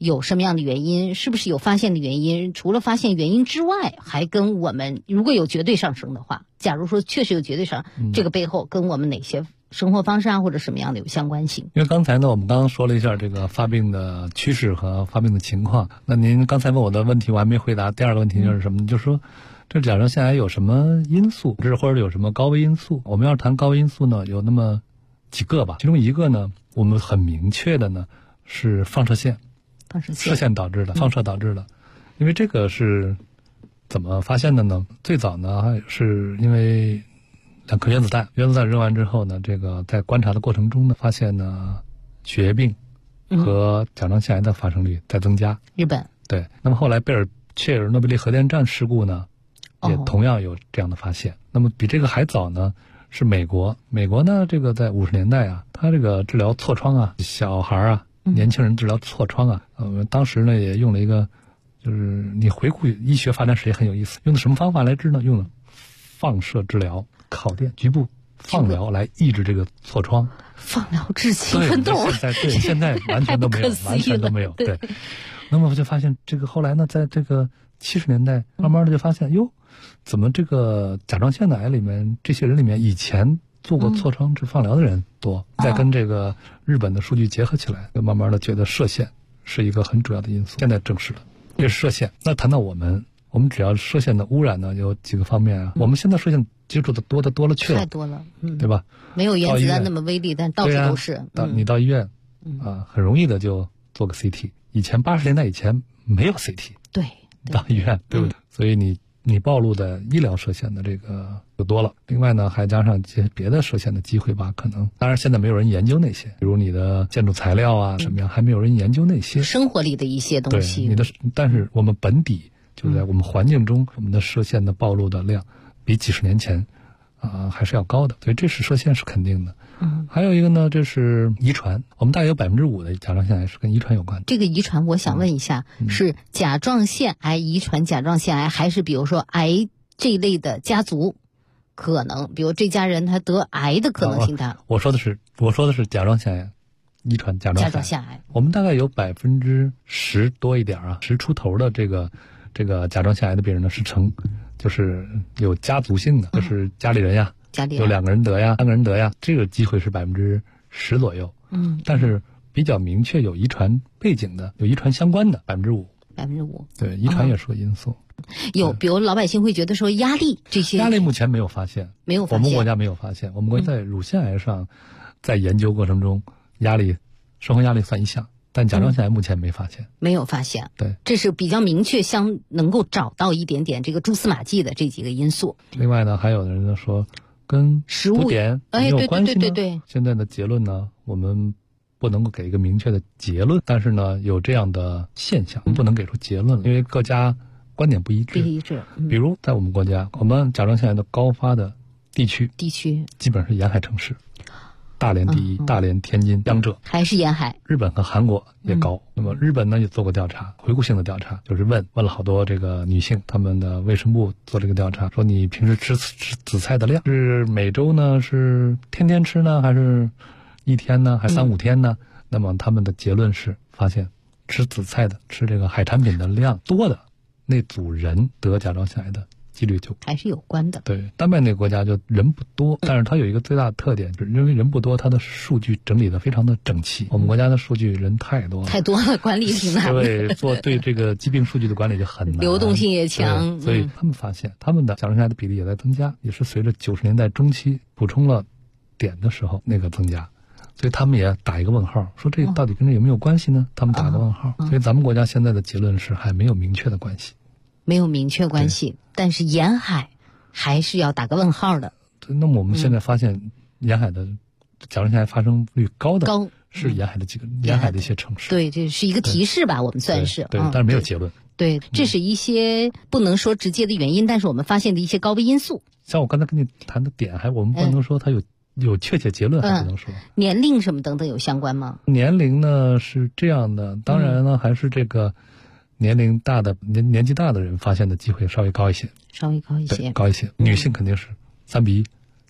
S10: 有什么样的原因？是不是有发现的原因？除了发现原因之外，还跟我们如果有绝对上升的话，假如说确实有绝对上，这个背后跟我们哪些生活方式啊或者什么样的有相关性？
S11: 因为刚才呢，我们刚刚说了一下这个发病的趋势和发病的情况。那您刚才问我的问题我还没回答，第二个问题就是什么？就是说这甲状腺癌有什么因素，或者有什么高危因素？我们要谈高危因素呢，有那么几个吧。其中一个呢，我们很明确的呢是放射线导致的，放射导致的。因为这个是怎么发现的呢？最早呢是因为2颗原子弹扔完之后呢，这个在观察的过程中呢，发现呢血液病和甲状腺癌的发生率在增加。
S10: 日本
S11: 对，那么后来贝尔切尔诺贝利核电站事故呢，也同样有这样的发现。那么比这个还早呢是美国呢，这个在50年代啊，它这个治疗痤疮啊，小孩啊，年轻人治疗痤疮啊，当时呢也用了一个，就是你回顾医学发展史也很有意思，用的什么方法来治呢？用的放射治疗。烤电局部放疗来抑制这个痤疮，
S10: 放疗治气愤动，
S11: 现在完全都没有，完全都没有。对，那么我就发现这个后来呢，在这个70年代，慢慢的就发现，哟，怎么这个甲状腺的癌里面，这些人里面以前做过痤疮治放疗的人多，再跟这个日本的数据结合起来，就慢慢的觉得射线是一个很主要的因素。现在证实了，这是射线。那谈到我们只要射线的污染呢，有几个方面啊。我们现在射线接触的多了去了，
S10: 太多了，
S11: 对吧？
S10: 没有原子弹那么威力，但到处都是。
S11: 你到医院很容易的就做个 CT。以前80年代以前没有 CT，
S10: 对，
S11: 到医院对不对？所以你暴露的医疗射线的这个就多了。另外呢，还加上一些别的射线的机会吧，可能当然现在没有人研究那些，比如你的建筑材料啊什么样，还没有人研究那些
S10: 生活里的一些东西。
S11: 但是我们本底就在我们环境中，我们的射线的暴露的量比几十年前还是要高的，所以这是射线是肯定的。还有一个呢，这是遗传。我们大约有5%的甲状腺癌是跟遗传有关的。
S10: 这个遗传，我想问一下，是甲状腺癌遗传甲状腺癌，还是比如说癌这一类的家族可能，比如这家人他得癌的可能性大？
S11: 我说的是甲状腺癌遗传甲状腺癌。我们大概有10%多一点10出头的这个甲状腺癌的病人呢，就是有家族性的，就是家里人呀，有2个人得呀，3个人得呀，这个机会是10%左右。但是比较明确有遗传背景的，有遗传相关的5%。
S10: 5%，
S11: 对，遗传也是个因素。
S10: 比如老百姓会觉得说压力这些，
S11: 压力目前没有发现，我们国家没有发现。我们国家在乳腺癌上，在研究过程中，生活压力算一项。但甲状腺癌目前没发现，
S10: 没有发现。
S11: 对，
S10: 这是比较明确，能够找到一点点这个蛛丝马迹的这几个因素。
S11: 另外呢，还有的人呢说跟
S10: 食物
S11: 碘有关系呢。
S10: 对。
S11: 现在的结论呢，我们不能够给一个明确的结论，但是呢，有这样的现象，我们不能给出结论了，因为各家观点不一致。比如在我们国家，我们甲状腺癌的高发的地区基本是沿海城市。大连第一，大连、天津、江浙
S10: 还是沿海。
S11: 日本和韩国也高。那么日本呢也做过调查，回顾性的调查，就是问了好多这个女性，他们的卫生部做这个调查，说你平时吃紫菜的量是每周呢，是天天吃呢，还是1天呢，还是3、5天呢？那么他们的结论是发现吃紫菜的、吃这个海产品的量多的那组人得甲状腺癌的几率就
S10: 还是有关的。
S11: 对，丹麦那个国家就人不多，但是它有一个最大的特点，就是因为人不多，它的数据整理的非常的整齐。我们国家的数据人太多了，
S10: 管理挺难的。
S11: 对这个疾病数据的管理就很难，
S10: 流动性也强。
S11: 所以他们发现他们的甲状腺癌的比例也在增加，也是随着90年代中期补充了碘的时候那个增加。所以他们也打一个问号，说这到底跟这有没有关系呢？他们打个问号。所以咱们国家现在的结论是还没有明确的关系。
S10: 没有明确关系，但是沿海还是要打个问号的。
S11: 那么我们现在发现，沿海的甲状腺癌发生率高是沿海的沿海的一些城市。
S10: 对，这是一个提示吧，我们算是。
S11: 对，但是没有结论。
S10: 对，这是一些不能说直接的原因，但是我们发现的一些高危因素。
S11: 像我刚才跟你谈的碘，我们不能说它有确切结论，还不能说。
S10: 年龄什么等等有相关吗？
S11: 年龄呢是这样的，当然呢还是这个。年纪大的人发现的机会稍微高一些，
S10: 高一些。
S11: 女性肯定是3:1，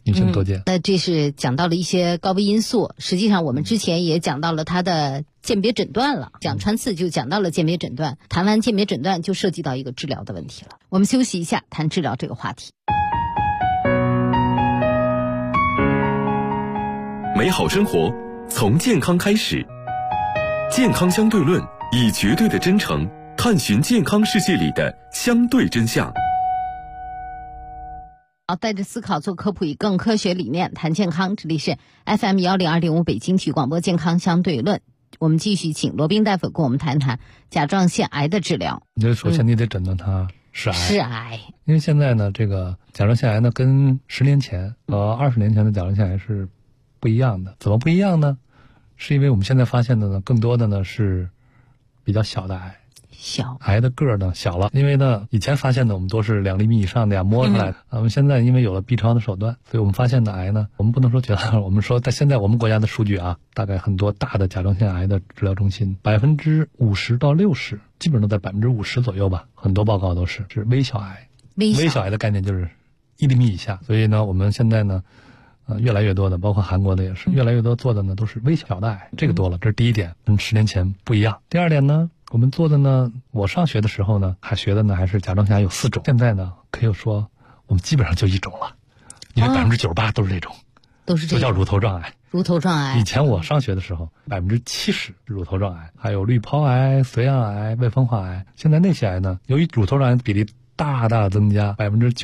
S11: 女性多见。
S10: 那这是讲到了一些高危因素，实际上我们之前也讲到了它的鉴别诊断了，讲穿刺就讲到了鉴别诊断，谈完鉴别诊断就涉及到一个治疗的问题了。我们休息一下，谈治疗这个话题。
S2: 美好生活从健康开始，健康相对论以绝对的真诚探寻健康世界里的相对真相。
S10: 好，带着思考做科普，以更科学理念谈健康。这里是 FM 102.5北京体育广播健康相对论。我们继续请罗宾大夫跟我们谈谈甲状腺癌的治疗。
S11: 首先你得诊断它是癌。
S10: 是癌。
S11: 因为现在呢，这个甲状腺癌呢，跟10年前和20年前的甲状腺癌是不一样的。怎么不一样呢？是因为我们现在发现的呢，更多的呢是比较小的癌。
S10: 小
S11: 癌的个儿呢小了，因为呢以前发现的我们都是2厘米以上的呀，摸出来的。我们现在因为有了 B 超的手段，所以我们发现的癌呢，我们不能说绝大，我们说在现在我们国家的数据啊，大概很多大的甲状腺癌的治疗中心50%到60%，基本上都在50%左右吧，很多报告都是微小癌。微小癌的概念就是1厘米以下，所以呢我们现在呢越来越多的，包括韩国的也是，越来越多做的呢都是微小的癌，这个多了，这是第一点，跟10年前不一样。第二点呢，我们做的呢，我上学的时候呢，还学的呢还是甲状腺癌有4种，现在呢可以说我们基本上就1种了，因为98%都是这种，
S10: 都是这种，
S11: 就叫乳头状癌。
S10: 乳头状癌。
S11: 以前我上学的时候，70%乳头状癌，还有滤泡癌、髓样癌、未分化癌。现在那些癌呢，由于乳头状癌比例大大增加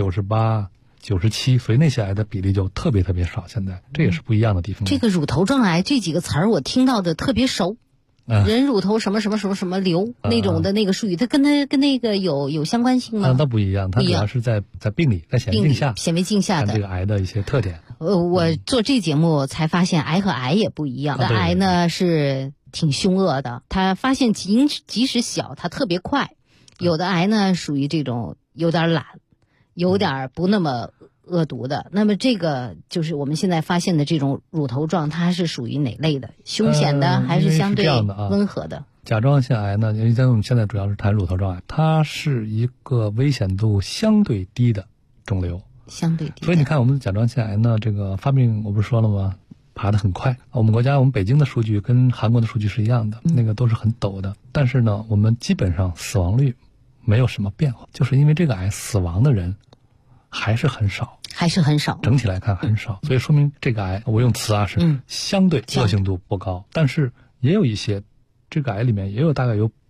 S11: ，98%、97%，所以那些癌的比例就特别少。现在这也是不一样的地方。
S10: 这个乳头状癌这几个词儿我听到的特别熟。人乳头什么瘤那种的那个术语，它跟那个有相关性吗？
S11: 那不一样，它主要是在病理，在显微镜下
S10: 的
S11: 这个癌的一些特点。
S10: 我做这节目才发现，癌和癌也不一样。癌呢是挺凶恶的，它发现即使小，它特别快。有的癌呢属于这种有点懒，有点不那么恶毒的。那么这个就是我们现在发现的这种乳头状，它是属于哪类的？凶险的还是相对温和的？
S11: 甲状腺癌呢，因为我们现在主要是谈乳头状癌，它是一个危险度相对低的肿瘤，
S10: 相对低。
S11: 所以你看我们的甲状腺癌呢，这个发病我不是说了吗？爬得很快。我们北京的数据跟韩国的数据是一样的，那个都是很陡的。但是呢，我们基本上死亡率没有什么变化，就是因为这个癌死亡的人还是很少，整体来看很少，所以说明这个癌，我用词是相对恶性度不高，但是也有一些，这个癌里面也有大概有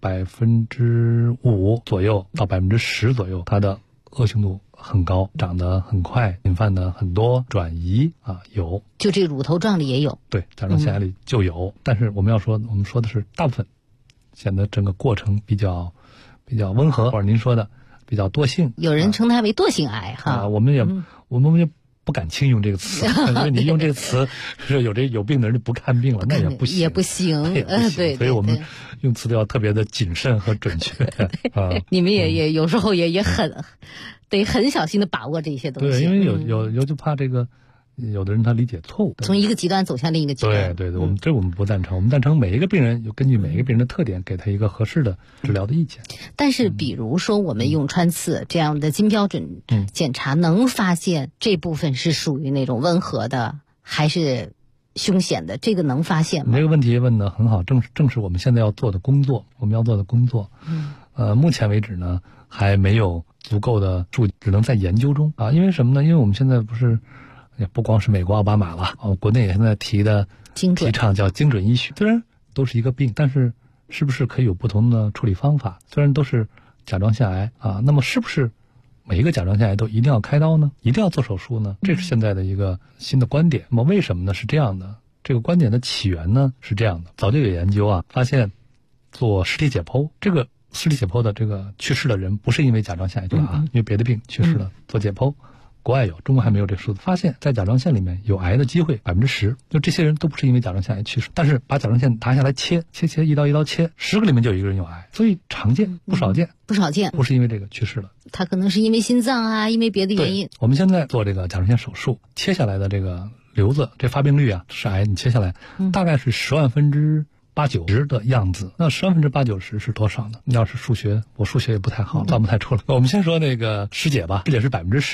S11: 5%左右到10%左右，它的恶性度很高，长得很快，引发的很多转移有，
S10: 就这乳头状里也有，
S11: 对，甲状腺癌里就有，但是我们说的是大部分，显得整个过程比较温和，或者您说的比较多性，
S10: 有人称它为惰性癌哈。
S11: 我们也不敢轻用这个词，因为你用这个词是有病的人就不看病了，那也不行，
S10: 也不行，对，
S11: 所以我们用词都要特别的谨慎和准确。
S10: 你们也有时候也得很小心的把握这些东西。
S11: 对，因为有就怕这个。有的人他理解错误，
S10: 从一个极端走向另一个极端。
S11: 对，我们不赞成，我们赞成每一个病人根据每一个病人的特点，给他一个合适的治疗的意见。
S10: 但是，比如说我们用穿刺这样的金标准检查，能发现这部分是属于那种温和的，还是凶险的？这个能发现吗？
S11: 这个问题问得很好，正是我们现在要做的工作。目前为止呢，还没有足够的数据，只能在研究中啊。因为什么呢？因为我们现在也不光是美国奥巴马了，国内也现在提倡叫精准医学。虽然都是一个病，但是是不是可以有不同的处理方法？虽然都是甲状腺癌那么是不是每一个甲状腺癌都一定要开刀呢？一定要做手术呢？这是现在的一个新的观点。那么为什么呢？是这样的，这个观点的起源呢是这样的，早就有研究发现做尸体解剖，这个尸体解剖的这个去世的人不是因为甲状腺癌因为别的病去世了，做解剖。国外有，中国还没有这个数字。发现在甲状腺里面有癌的机会10%，就这些人都不是因为甲状腺癌去世，但是把甲状腺拿下来切，一刀切，10个里面就有1个人有癌，所以常见，不少见，不是因为这个去世了，
S10: 他可能是因为心脏因为别的原因。
S11: 我们现在做这个甲状腺手术，切下来的这个瘤子，这发病率是癌，你切下来大概是10万分之80-90的样子。那10万分之80-90是多少呢？你要是我数学也不太好，算不太出来。我们先说那个尸解吧，尸解是10%。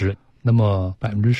S11: 那么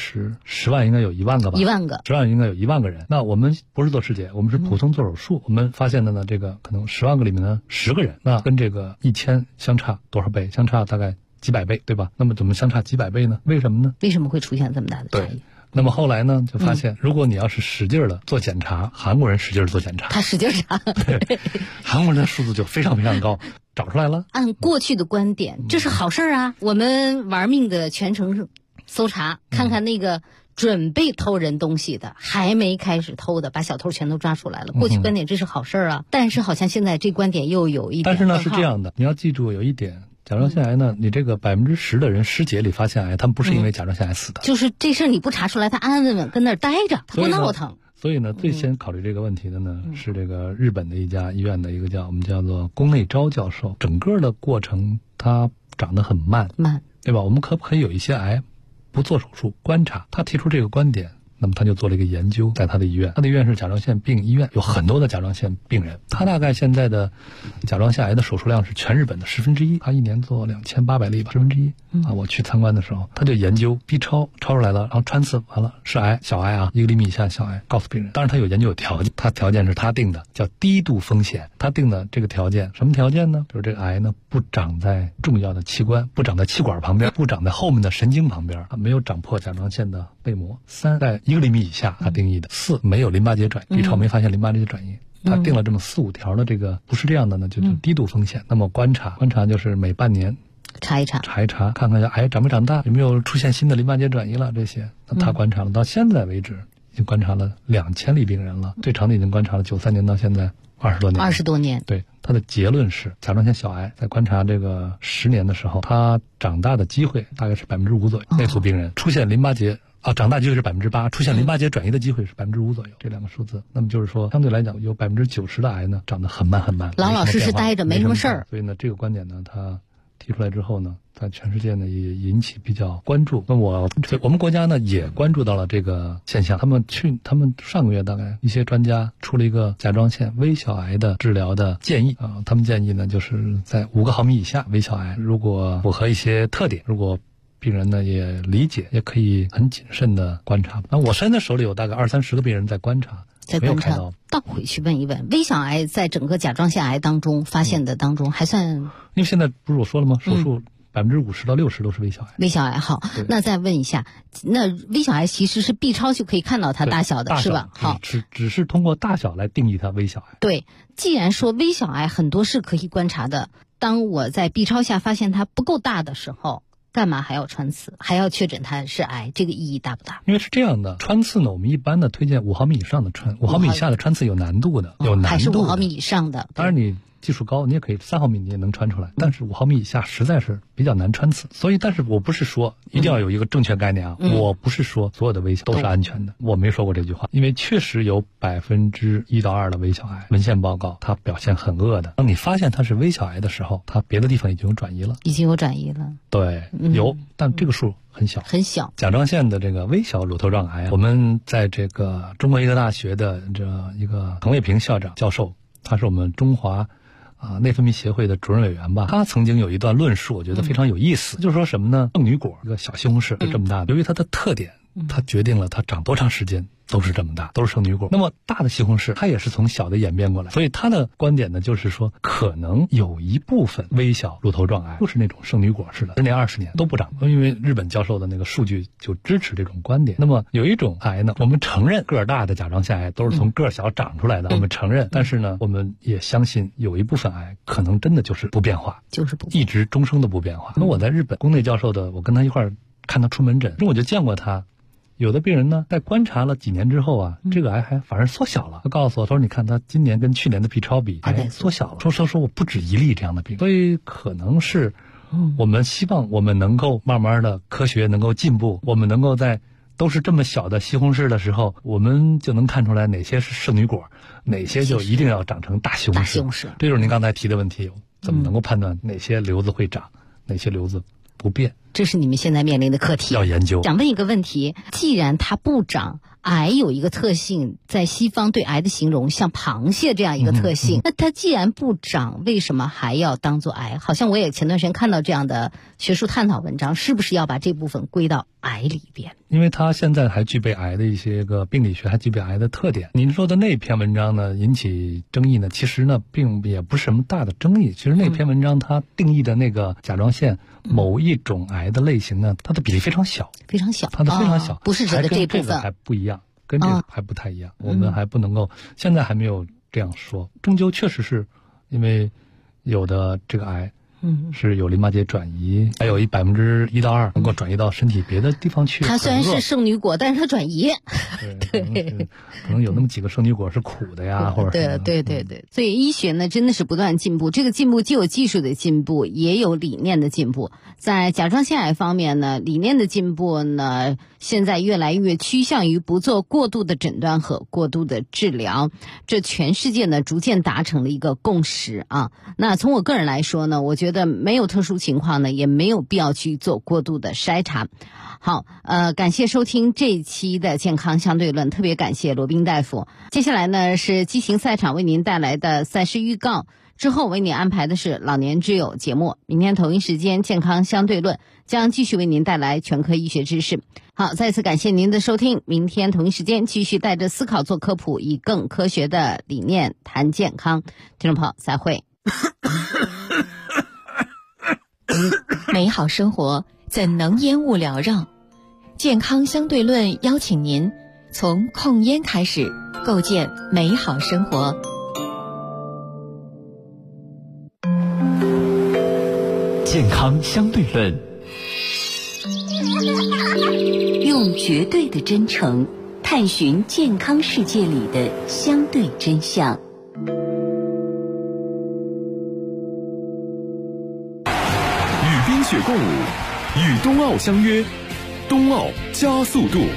S11: 10万应该有1万个吧？
S10: 1万个
S11: ，10万应该有1万个人。那我们不是做尸检，我们是普通做手术。我们发现的呢，这个可能10万个里面呢10个人，那跟这个1000相差多少倍？相差大概几百倍，对吧？那么怎么相差几百倍呢？为什么呢？
S10: 为什么会出现这么大的差异？
S11: 那么后来呢，就发现，如果你要是使劲的做检查，韩国人使劲做检查，
S10: 他使劲查，
S11: 对，韩国人的数字就非常非常高，找出来了。
S10: 按过去的观点，这是好事啊！我们玩命的全程搜查，看看那个准备偷人东西的，还没开始偷的，把小偷全都抓出来了。过去观点这是好事啊，但是好像现在这观点又有一点。
S11: 但是呢，是这样的，你要记住有一点。甲状腺癌呢，你这个10%的人尸检里发现癌，他们不是因为甲状腺癌死的，
S10: 就是这事你不查出来，他安安稳稳跟那儿待着，他不闹腾。
S11: 所以呢，最先考虑这个问题的呢，是这个日本的一家医院的一个我们叫做宫内昭教授。整个的过程它长得很慢，对吧？我们可不可以有一些癌不做手术观察？他提出这个观点。那么他就做了一个研究，在他的医院，他的医院是甲状腺病医院，有很多的甲状腺病人。他大概现在的甲状腺癌的手术量是全日本的1/10，他一年做2800例吧，1/10。我去参观的时候，他就研究 B 超出来了，然后穿刺完了是癌，小癌啊，1个厘米以下小癌，告诉病人。当然他有研究有条件，他条件是他定的，叫低度风险。他定的这个条件，什么条件呢？就是这个癌呢不长在重要的器官，不长在气管旁边，不长在后面的神经旁边，没有长破甲状腺的背膜。3在1个厘米以下，他定义的。4没有淋巴结转移，B 超没发现淋巴结转移。他定了这么4、5条的这个，不是这样的呢，就是低度风险。那么观察就是每半年
S10: 查一查，
S11: 看看癌长没长大，有没有出现新的淋巴结转移了这些。那他观察了，到现在为止已经观察了2000例病人了，最长的已经观察了93年到现在20多年。对，他的结论是甲状腺小癌在观察这个10年的时候，它长大的机会大概是5%左右。那组病人出现淋巴结长大机会是8%，出现淋巴结转移的机会是5%左右，这2个数字。那么就是说，相对来讲，有90%的癌呢长得很慢很慢，
S10: 老老实实待着，没什么事儿。
S11: 所以呢，这个观点呢，他提出来之后呢，在全世界呢也引起比较关注。那我们国家呢也关注到了这个现象。他们上个月大概一些专家出了一个甲状腺微小癌的治疗的建议他们建议呢就是在5个毫米以下微小癌，如果符合一些特点，如果病人呢也理解，也可以很谨慎的观察。那我现在手里有大概20-30个病人在观察，没有开刀。
S10: 倒回去问一问，微小癌在整个甲状腺癌当中发现的当中还算，
S11: 因为现在不是我说了吗？手术50%到60%都是微小癌。
S10: 微小癌好，那再问一下，那微小癌其实是 B 超就可以看到它大小的，是吧？好，
S11: 只是通过大小来定义它微小癌。
S10: 对，既然说微小癌很多是可以观察的，当我在 B 超下发现它不够大的时候，干嘛还要穿刺，还要确诊它是癌？这个意义大不大？
S11: 因为是这样的，穿刺呢，我们一般的推荐5毫米以上的穿，5毫米以下的穿刺有难度的，
S10: 还是5毫米以上的。
S11: 当然你技术高，你也可以3毫米你也能穿出来，但是5毫米以下实在是比较难穿刺。所以，但是我不是说一定要有一个正确概念啊，我不是说所有的微小都是安全的，我没说过这句话。因为确实有1%到2%的微小癌文献报告，它表现很恶的。当你发现它是微小癌的时候，它别的地方已经有转移了，对，有，但这个数很小。甲状腺的这个微小乳头状癌，我们在这个中国医科大学的这一个滕卫平校长教授，他是我们中华内分泌协会的主任委员吧，他曾经有一段论述，我觉得非常有意思，就是说什么呢？圣女果一个小西红柿是这么大的，由于它的特点，它决定了它长多长时间都是这么大，都是圣女果。那么大的西红柿，它也是从小的演变过来，所以他的观点呢，就是说可能有一部分微小乳头状癌就是那种圣女果似的，10年20年都不长，因为日本教授的那个数据就支持这种观点。那么有一种癌呢，我们承认个儿大的甲状腺癌都是从个儿小长出来的，我们承认，但是呢，我们也相信有一部分癌可能真的就是不变化，一直终生的不变化。那我在日本宫内教授的，我跟他一块儿看他出门诊，我就见过他。有的病人呢，在观察了几年之后啊，这个癌还反而缩小了。他告诉我，他说：“你看，他今年跟去年的 B 超比，癌缩小了。说我不止1例这样的病，所以可能是我们希望我们能够慢慢的科学能够进步，我们能够在都是这么小的西红柿的时候，我们就能看出来哪些是圣女果，哪些就一定要长成大西红柿。这就是您刚才提的问题，怎么能够判断哪些瘤子会长，哪些瘤子不变？
S10: 这是你们现在面临的课题，
S11: 要研究。
S10: 想问一个问题，既然它不长，癌有一个特性，在西方对癌的形容像螃蟹这样一个特性，那它既然不长，为什么还要当做癌？好像我也前段时间看到这样的学术探讨文章，是不是要把这部分归到癌里边？
S11: 因为它现在还具备癌的一些个病理学，还具备癌的特点。您说的那篇文章呢，引起争议呢，其实呢并也不是什么大的争议。其实那篇文章它定义的那个甲状腺某一种癌的类型呢，它的比例非常小，
S10: 非常小，
S11: 它的非常小，
S10: 不是指的这部分，
S11: 还不一样，跟这个还不太一样。我们还不能够，现在还没有这样说。终究确实是因为有的这个癌是有淋巴结转移，还有1%到2%能够转移到身体别的地方去。
S10: 它虽然是圣女果，但是它转移。
S11: 对，可能有那么几个圣女果是苦的呀，或者
S10: 对。所以医学呢真的是不断进步，这个进步既有技术的进步，也有理念的进步。在甲状腺癌方面呢，理念的进步呢，现在越来越趋向于不做过度的诊断和过度的治疗，这全世界呢逐渐达成了一个共识啊。那从我个人来说呢，我觉得没有特殊情况呢，也没有必要去做过度的筛查。好，感谢收听这一期的健康相对论，特别感谢罗宾大夫。接下来呢是激情赛场为您带来的赛事预告，之后为您安排的是老年之友节目。明天同一时间健康相对论将继续为您带来全科医学知识。好，再次感谢您的收听，明天同一时间继续带着思考做科普，以更科学的理念谈健康。听众朋友再会。
S15: 美好生活怎能烟雾缭绕？健康相对论邀请您从控烟开始，构建美好生活。
S16: 健康相对论，
S17: 用绝对的真诚探寻健康世界里的相对真相。
S2: 与冰雪共舞，与冬奥相约，冬奥加速度。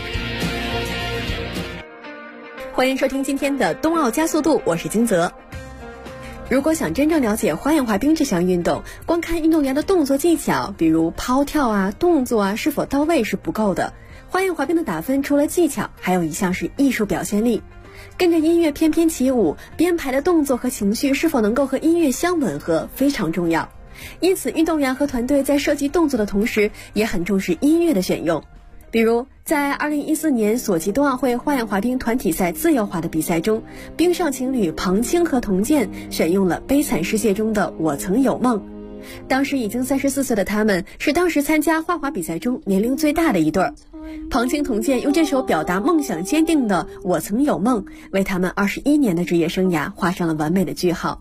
S18: 欢迎收听今天的冬奥加速度，我是金泽。如果想真正了解花样滑冰这项运动，光看运动员的动作技巧，比如抛跳啊、动作啊是否到位是不够的。花样滑冰的打分除了技巧，还有一项是艺术表现力。跟着音乐翩翩起舞，编排的动作和情绪是否能够和音乐相吻合，非常重要。因此，运动员和团队在设计动作的同时，也很重视音乐的选用。比如在2014年索契冬奥会花样滑冰团体赛自由滑的比赛中，冰上情侣庞青和童健选用了《悲惨世界》中的我曾有梦。当时已经34岁的他们是当时参加花滑比赛中年龄最大的一对儿。庞青童健用这首表达梦想坚定的我曾有梦，为他们21年的职业生涯画上了完美的句号。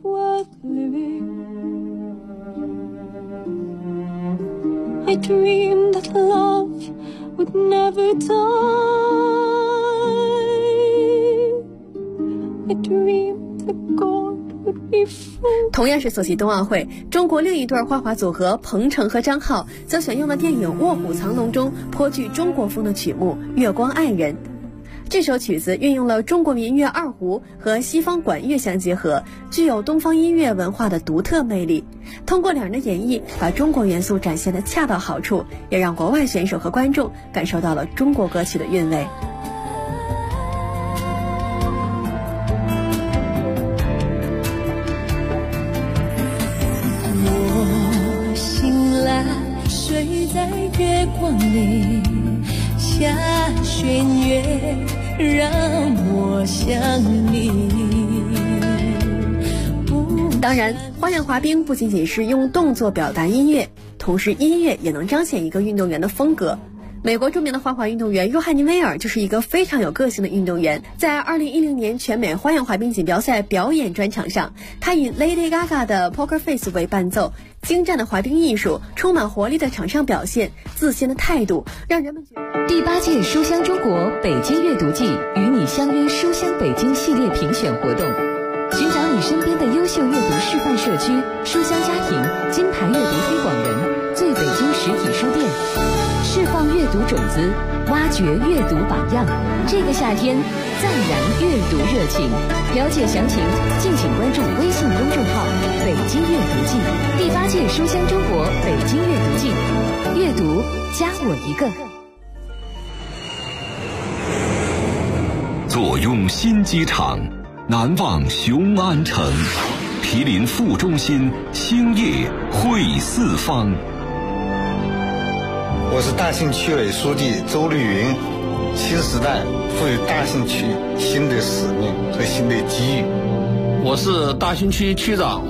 S3: I dreamed that love would never die. I dreamed that God would be free.
S18: 同样是索契冬奥会，中国另一对花滑组合彭程和张浩则选用了电影《卧虎藏龙》中颇具中国风的曲目《月光爱人》。这首曲子运用了中国民乐二胡和西方管乐相结合，具有东方音乐文化的独特魅力。通过两人的演绎，把中国元素展现得恰到好处，也让国外选手和观众感受到了中国歌曲的韵味。
S3: 我醒来，睡在月光里，下弦月让我想你。
S18: 当然，花样滑冰不仅仅是用动作表达音乐，同时音乐也能彰显一个运动员的风格。美国著名的花滑运动员约翰尼·威尔就是一个非常有个性的运动员。在2010年全美花样滑冰锦标赛表演专场上，他以 Lady Gaga 的 Poker Face 为伴奏，精湛的滑冰艺术，充满活力的场上表现，自信的态度，让人们觉得。
S17: 第8届书香中国北京阅读季与你相约书香北京系列评选活动，寻找你身边的优秀阅读示范社区、书香家庭、金牌阅读推广人、最北京实体书店。 释放阅读种子，挖掘阅读榜样。这个夏天，暂燃阅读热情。了解详情，敬请关注微信公众号“北京阅读季”，第8届书香中国北京阅读季，阅读加我一个。
S2: 坐拥新机场，难忘雄安城。毗邻副中心，兴业汇四方。
S19: 我是大兴区委书记周绿云。新时代赋予大兴区新的使命和新的机遇。
S20: 我是大兴区区长